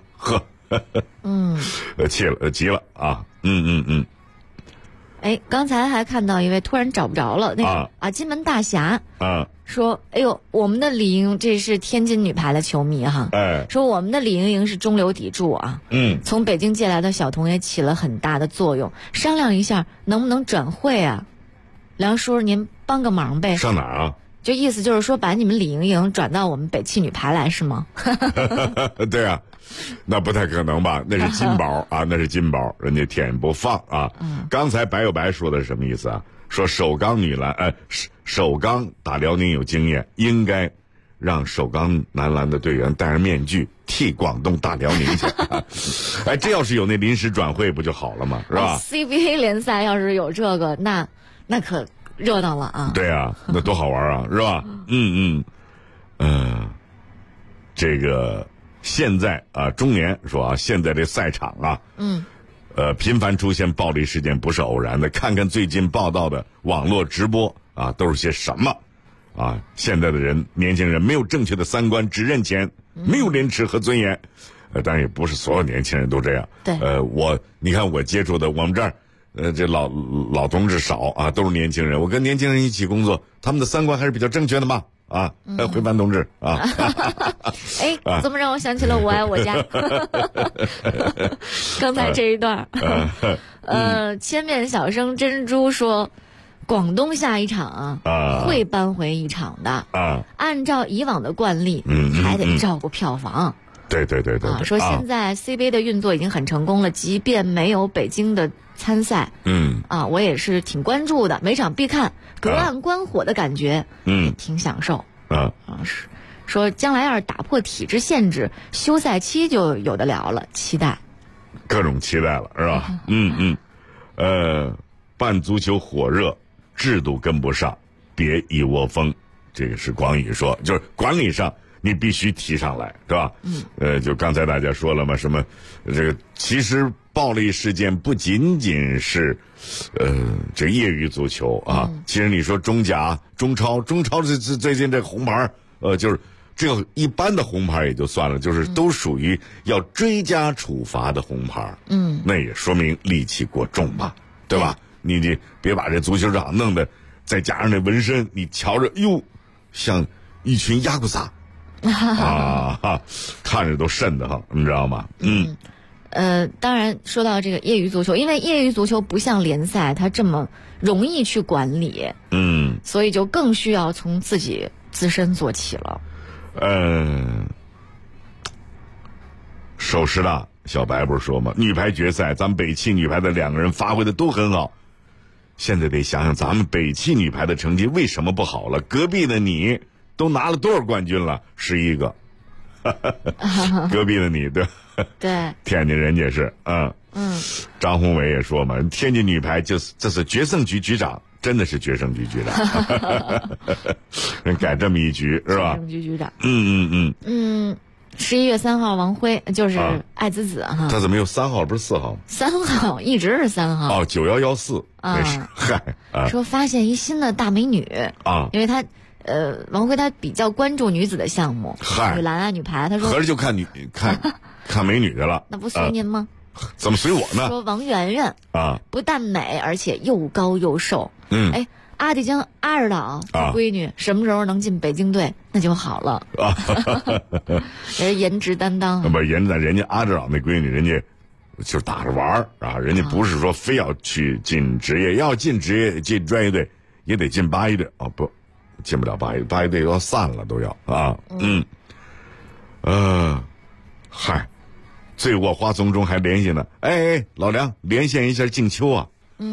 急了
刚才还看到一位突然找不着了，那个金门大侠说，哎呦，我们的李盈，这是天津女排的球迷说我们的李盈莹是中流砥柱从北京借来的小童也起了很大的作用，商量一下能不能转会梁叔您帮个忙呗。
上哪儿
就意思就是说把你们李盈莹转到我们北汽女排来是吗？
对那不太可能吧？那是金宝那是金宝，人家天不放刚才白有白说的是什么意思说首钢首钢打辽宁有经验，应该让首钢男篮的队员戴上面具替广东打辽宁去这要是有那临时转会不就好了吗？是吧
？CBA 联赛要是有这个，那可热闹了
对那多好玩是吧？这个现在中年说现在这赛场频繁出现暴力事件不是偶然的，看看最近报道的网络直播都是些什么现在的年轻人没有正确的3观，只认钱，没有廉耻和尊严当然也不是所有年轻人都这样。
对
你看我接触的我们这儿这老同志少都是年轻人，我跟年轻人一起工作，他们的3观还是比较正确的嘛回班同志
这么让我想起了我爱我家刚才这一段千面小生珍珠说广东下一场会扳回一场的按照以往的惯例还得照顾票房。
对
说现在 CBA 的运作已经很成功了，即便没有北京的参赛我也是挺关注的，每场必看，隔岸观火的感觉挺享受说将来要是打破体制限制，休赛期就有的聊了，期待
各种期待了是吧办足球火热，制度跟不上，别一窝蜂，这个是广宇说，就是管理上你必须提上来，是吧？就刚才大家说了嘛，什么这个其实暴力事件不仅仅是这业余足球其实你说中甲、中超最近这红牌就是这个一般的红牌也就算了，就是都属于要追加处罚的红牌那也说明戾气过重吧，对吧？ 你别把这足球场弄得，再加上那纹身，你瞧着哟，像一群亚库萨啊，看着都瘆得慌，你知道吗？
当然说到这个业余足球，因为业余足球不像联赛它这么容易去管理，所以就更需要从自身做起了。
首师大小白不是说吗？女排决赛，咱们北汽女排的2个人发挥的都很好。现在得想想咱们北汽女排的成绩为什么不好了？隔壁的你都拿了多少冠军了？11个。隔壁的你对。
对。天
津人家是张宏伟也说嘛，天津女排这是决胜局局长，真的是决胜局局长。人改这么一局是吧？
决胜局局长。11月3号，王辉就是爱子子哈。
他怎么有3号不是4号吗
？3号一直是3号。
哦，9114那是。
说发现一新的大美女啊，因为他王辉他比较关注女子的项目，女篮啊女排，他说
合着就看美女的了。
那不随您吗？
怎么随我呢？
说王媛媛不但美，而且又高又瘦。阿迪江阿尔岛闺女什么时候能进北京队，那就好了。也是颜值担当。
不是人家阿尔岛那闺女，人家就打着玩啊，人家不是说非要去进职业，要进职业进专业队也得进8一队啊，不进不了8一队要散了都要啊。嗨，醉卧花丛中还联系呢。老梁连线一下静秋啊。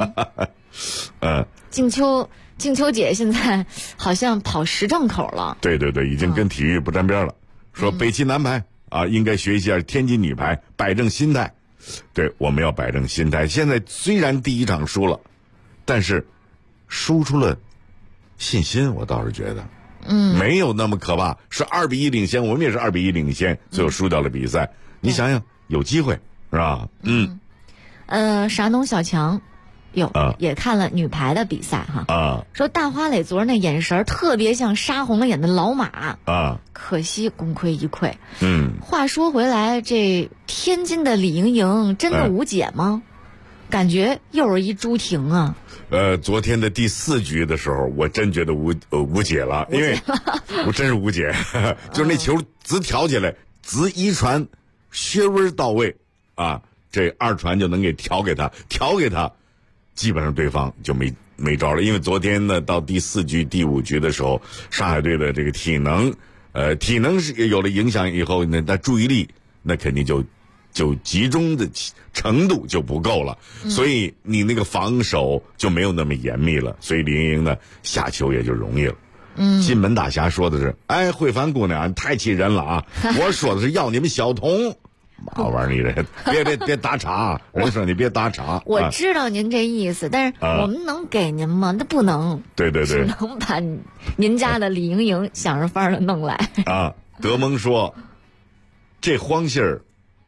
静秋姐现在好像跑10正口了。
对，已经跟体育不沾边了。说北汽男排应该学习一下天津女排，摆正心态。对，我们要摆正心态。现在虽然第一场输了，但是输出了信心，我倒是觉得，没有那么可怕。是2比1领先，我们也是2比1领先，最后输掉了比赛。你想想，有机会是吧？
山东小强。也看了女排的比赛哈。说大花蕾昨儿那眼神特别像杀红了眼的老马可惜功亏一篑。话说回来，这天津的李盈莹真的无解吗？感觉又是一朱婷啊。
昨天的第4局的时候，我真觉得无解了，因为我真是无解，就是那球只挑起来，只一传薛微到位啊，这2传就能给调给他。基本上对方就没招了，因为昨天呢，到第4局、第5局的时候，上海队的这个体能是有了影响以后呢，那注意力那肯定就集中的程度就不够了，所以你那个防守就没有那么严密了，所以李盈莹呢下球也就容易了。金门大侠说的是，慧凡姑娘太气人了啊！我说的是要你们小童。嘛玩意儿，你这别打岔，人说你别打岔。
我知道您这意思，但是我们能给您吗？那不能。
对，
只能把您家的李盈莹想着法儿的弄来。
德蒙说，这荒信儿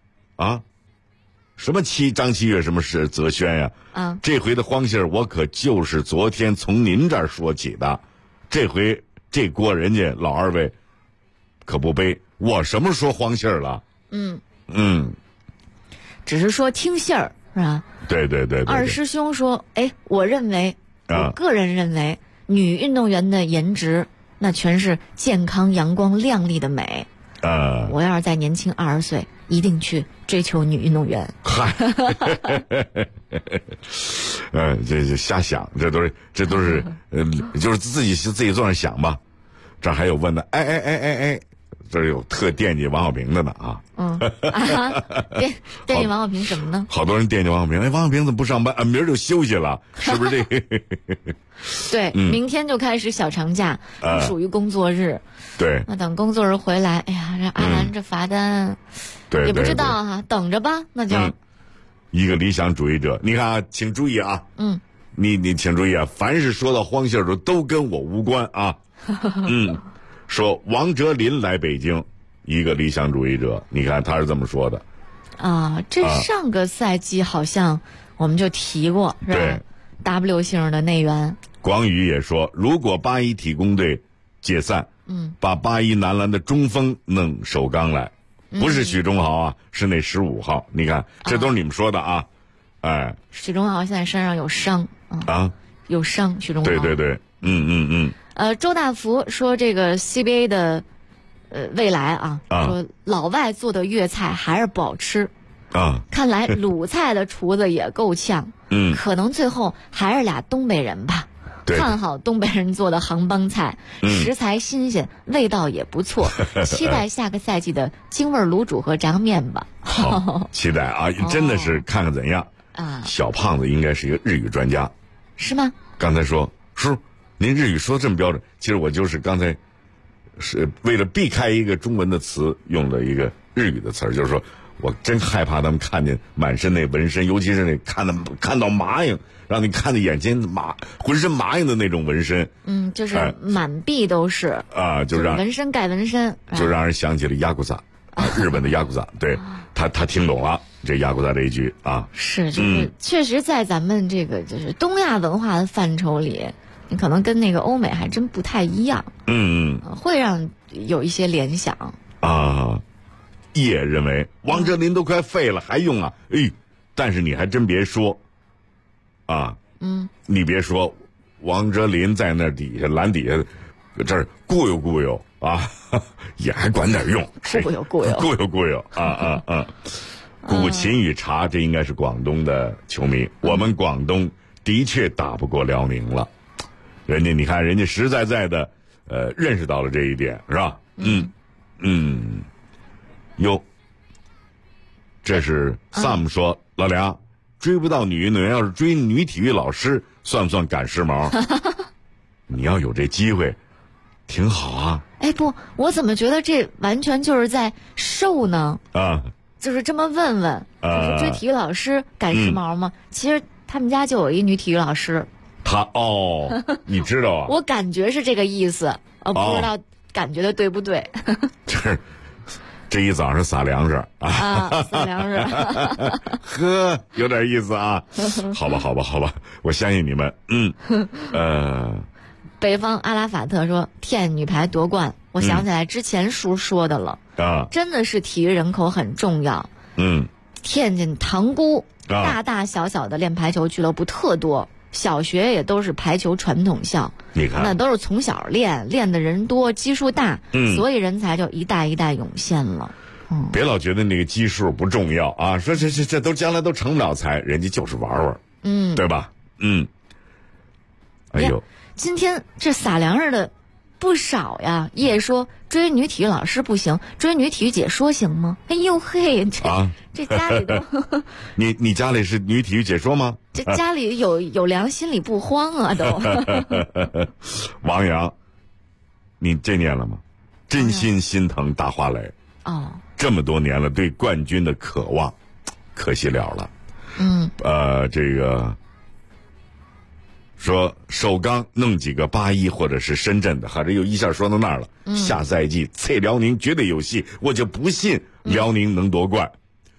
什么张七月，什么是泽轩呀？这回的荒信儿，我可就是昨天从您这儿说起的，这回这锅人家老2位可不背。我什么时候说荒信儿了？
只是说听信儿是吧？
对。
二师兄说，我个人认为，女运动员的颜值那全是健康、阳光、靓丽的美。我要是再年轻20岁，一定去追求女运动员。
嗨，这瞎想，这都是就是自己坐那想吧。这还有问的，这有特惦记王小平的呢啊！
惦记王小平什么呢？
好多人惦记王小平，王小平怎么不上班？明儿就休息了，是不是这个？
对，明天就开始小长假，不属于工作日。
对。
那等工作日回来，这阿兰这罚单，
对，
也不知道哈，等着吧，那就。
一个理想主义者，你看请注意啊，你请注意啊，凡是说到荒信儿都跟我无关啊，说王哲林来北京，一个理想主义者，你看他是这么说的。
这上个赛季好像我们就提过，是吧？
对
，W 姓的内援。
广宇也说，如果81体工队解散，把81男篮的中锋弄首钢来，不是许忠豪啊，是那15号。你看，这都是你们说的啊。 哎，
许忠豪现在身上有伤有伤，许忠豪。
对，
周大福说这个 CBA 的未来说老外做的粤菜还是不好吃看来鲁菜的厨子也够呛，可能最后还是俩东北人吧。看好东北人做的杭帮菜，食材新鲜，味道也不错，期待下个赛季的京味卤煮和炸面吧。
好，期待啊！真的是看看怎样小胖子应该是一个日语专家，
是吗？
刚才说叔，您日语说这么标准，其实我就是刚才是为了避开一个中文的词，用了一个日语的词儿，就是说我真害怕他们看见满身那纹身，尤其是那看到麻痒，让你看着眼睛浑身麻痒的那种纹身。
就是满臂都是
就让
纹身盖纹身，
就让人想起了雅库萨日本的雅库萨。对，他听懂了这雅库萨这一句
是，就是确实在咱们这个就是东亚文化的范畴里，你可能跟那个欧美还真不太一样。会让有一些联想
叶认为王哲林都快废了还用但是你还真别说你别说，王哲林在那底下篮底下这儿固有也还管点用，
固有
古琴与茶，这应该是广东的球迷。我们广东的确打不过辽宁了，你看人家实在的认识到了这一点，是吧？这是 Sam 说，老梁追不到女运动员，要是追女体育老师，算不算赶时髦？你要有这机会，挺好啊。
不，我怎么觉得这完全就是在瘦呢？就是这么问问，就是追体育老师赶时髦吗？其实他们家就有一女体育老师。
你知道啊？
我感觉是这个意思，不知道感觉的对不对？
这一早上撒粮食
撒粮食，
呵，有点意思啊。好吧，我相信你们。
北方阿拉法特说骗女排夺冠，我想起来之前叔说的了真的是体育人口很重要。天津塘沽大大小小的练排球俱乐部特多，小学也都是排球传统校，
你看
那都是从小练的人多，基数大，所以人才就一代一代涌现了。
别老觉得那个基数不重要啊，说这都将来都成不了才，人家就是玩玩，对吧？哎呦，
今天这撒粮食的不少呀。叶说追女体育老师不行，追女体育解说行吗？哎呦嘿，这家里都
你家里是女体育解说吗？
这家里有粮，心里不慌啊都。
王阳，你这念了吗？真心心疼大花蕾这么多年了，对冠军的渴望，可惜了了。这个说首钢弄几个81或者是深圳的，这又一下说到那儿了。下赛季蔡辽宁绝对有戏，我就不信辽宁能夺冠。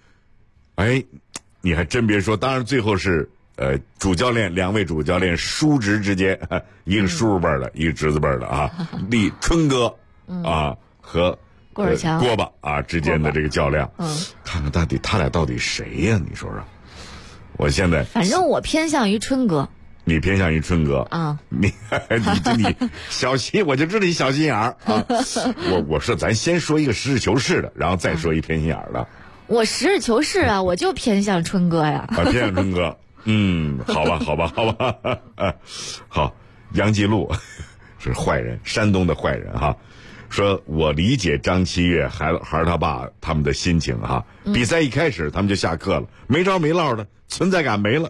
你还真别说，当然最后是主教练2位主教练叔侄之间，一个叔叔辈的，一个侄子辈的春哥和郭巴之间的这个较量，看看他俩到底谁呀？你说说，我现在
反正我偏向于春哥。
你偏向于春哥你小心，我就知道你小心眼儿我说咱先说一个实事求是的，然后再说一偏心眼儿的。
我实事求是我就偏向春哥呀。
偏向春哥，好吧。好，杨继禄是坏人，山东的坏人说我理解张七月孩儿他爸他们的心情比赛一开始他们就下课了，没着没落的，存在感没了。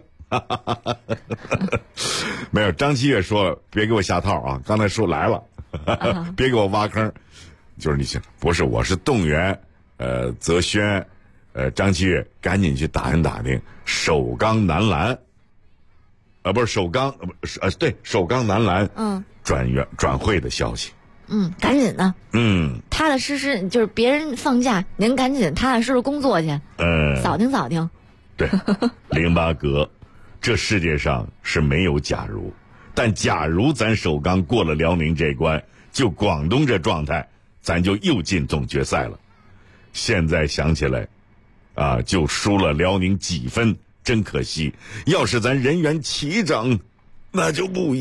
没有，张七月说了，别给我下套刚才说来了别给我挖坑，就是你想不是，我是动员泽轩张七月赶紧去打听首钢男篮不是首钢对首钢男篮转会的消息。
赶紧的。踏踏实实，就是别人放假，您赶紧踏踏实实工作去。扫听。
对，08哥，这世界上是没有假如，但假如咱首钢过了辽宁这关，就广东这状态，咱就又进总决赛了。现在想起来就输了辽宁几分， 真可惜。要是咱人员齐整，那就不一样。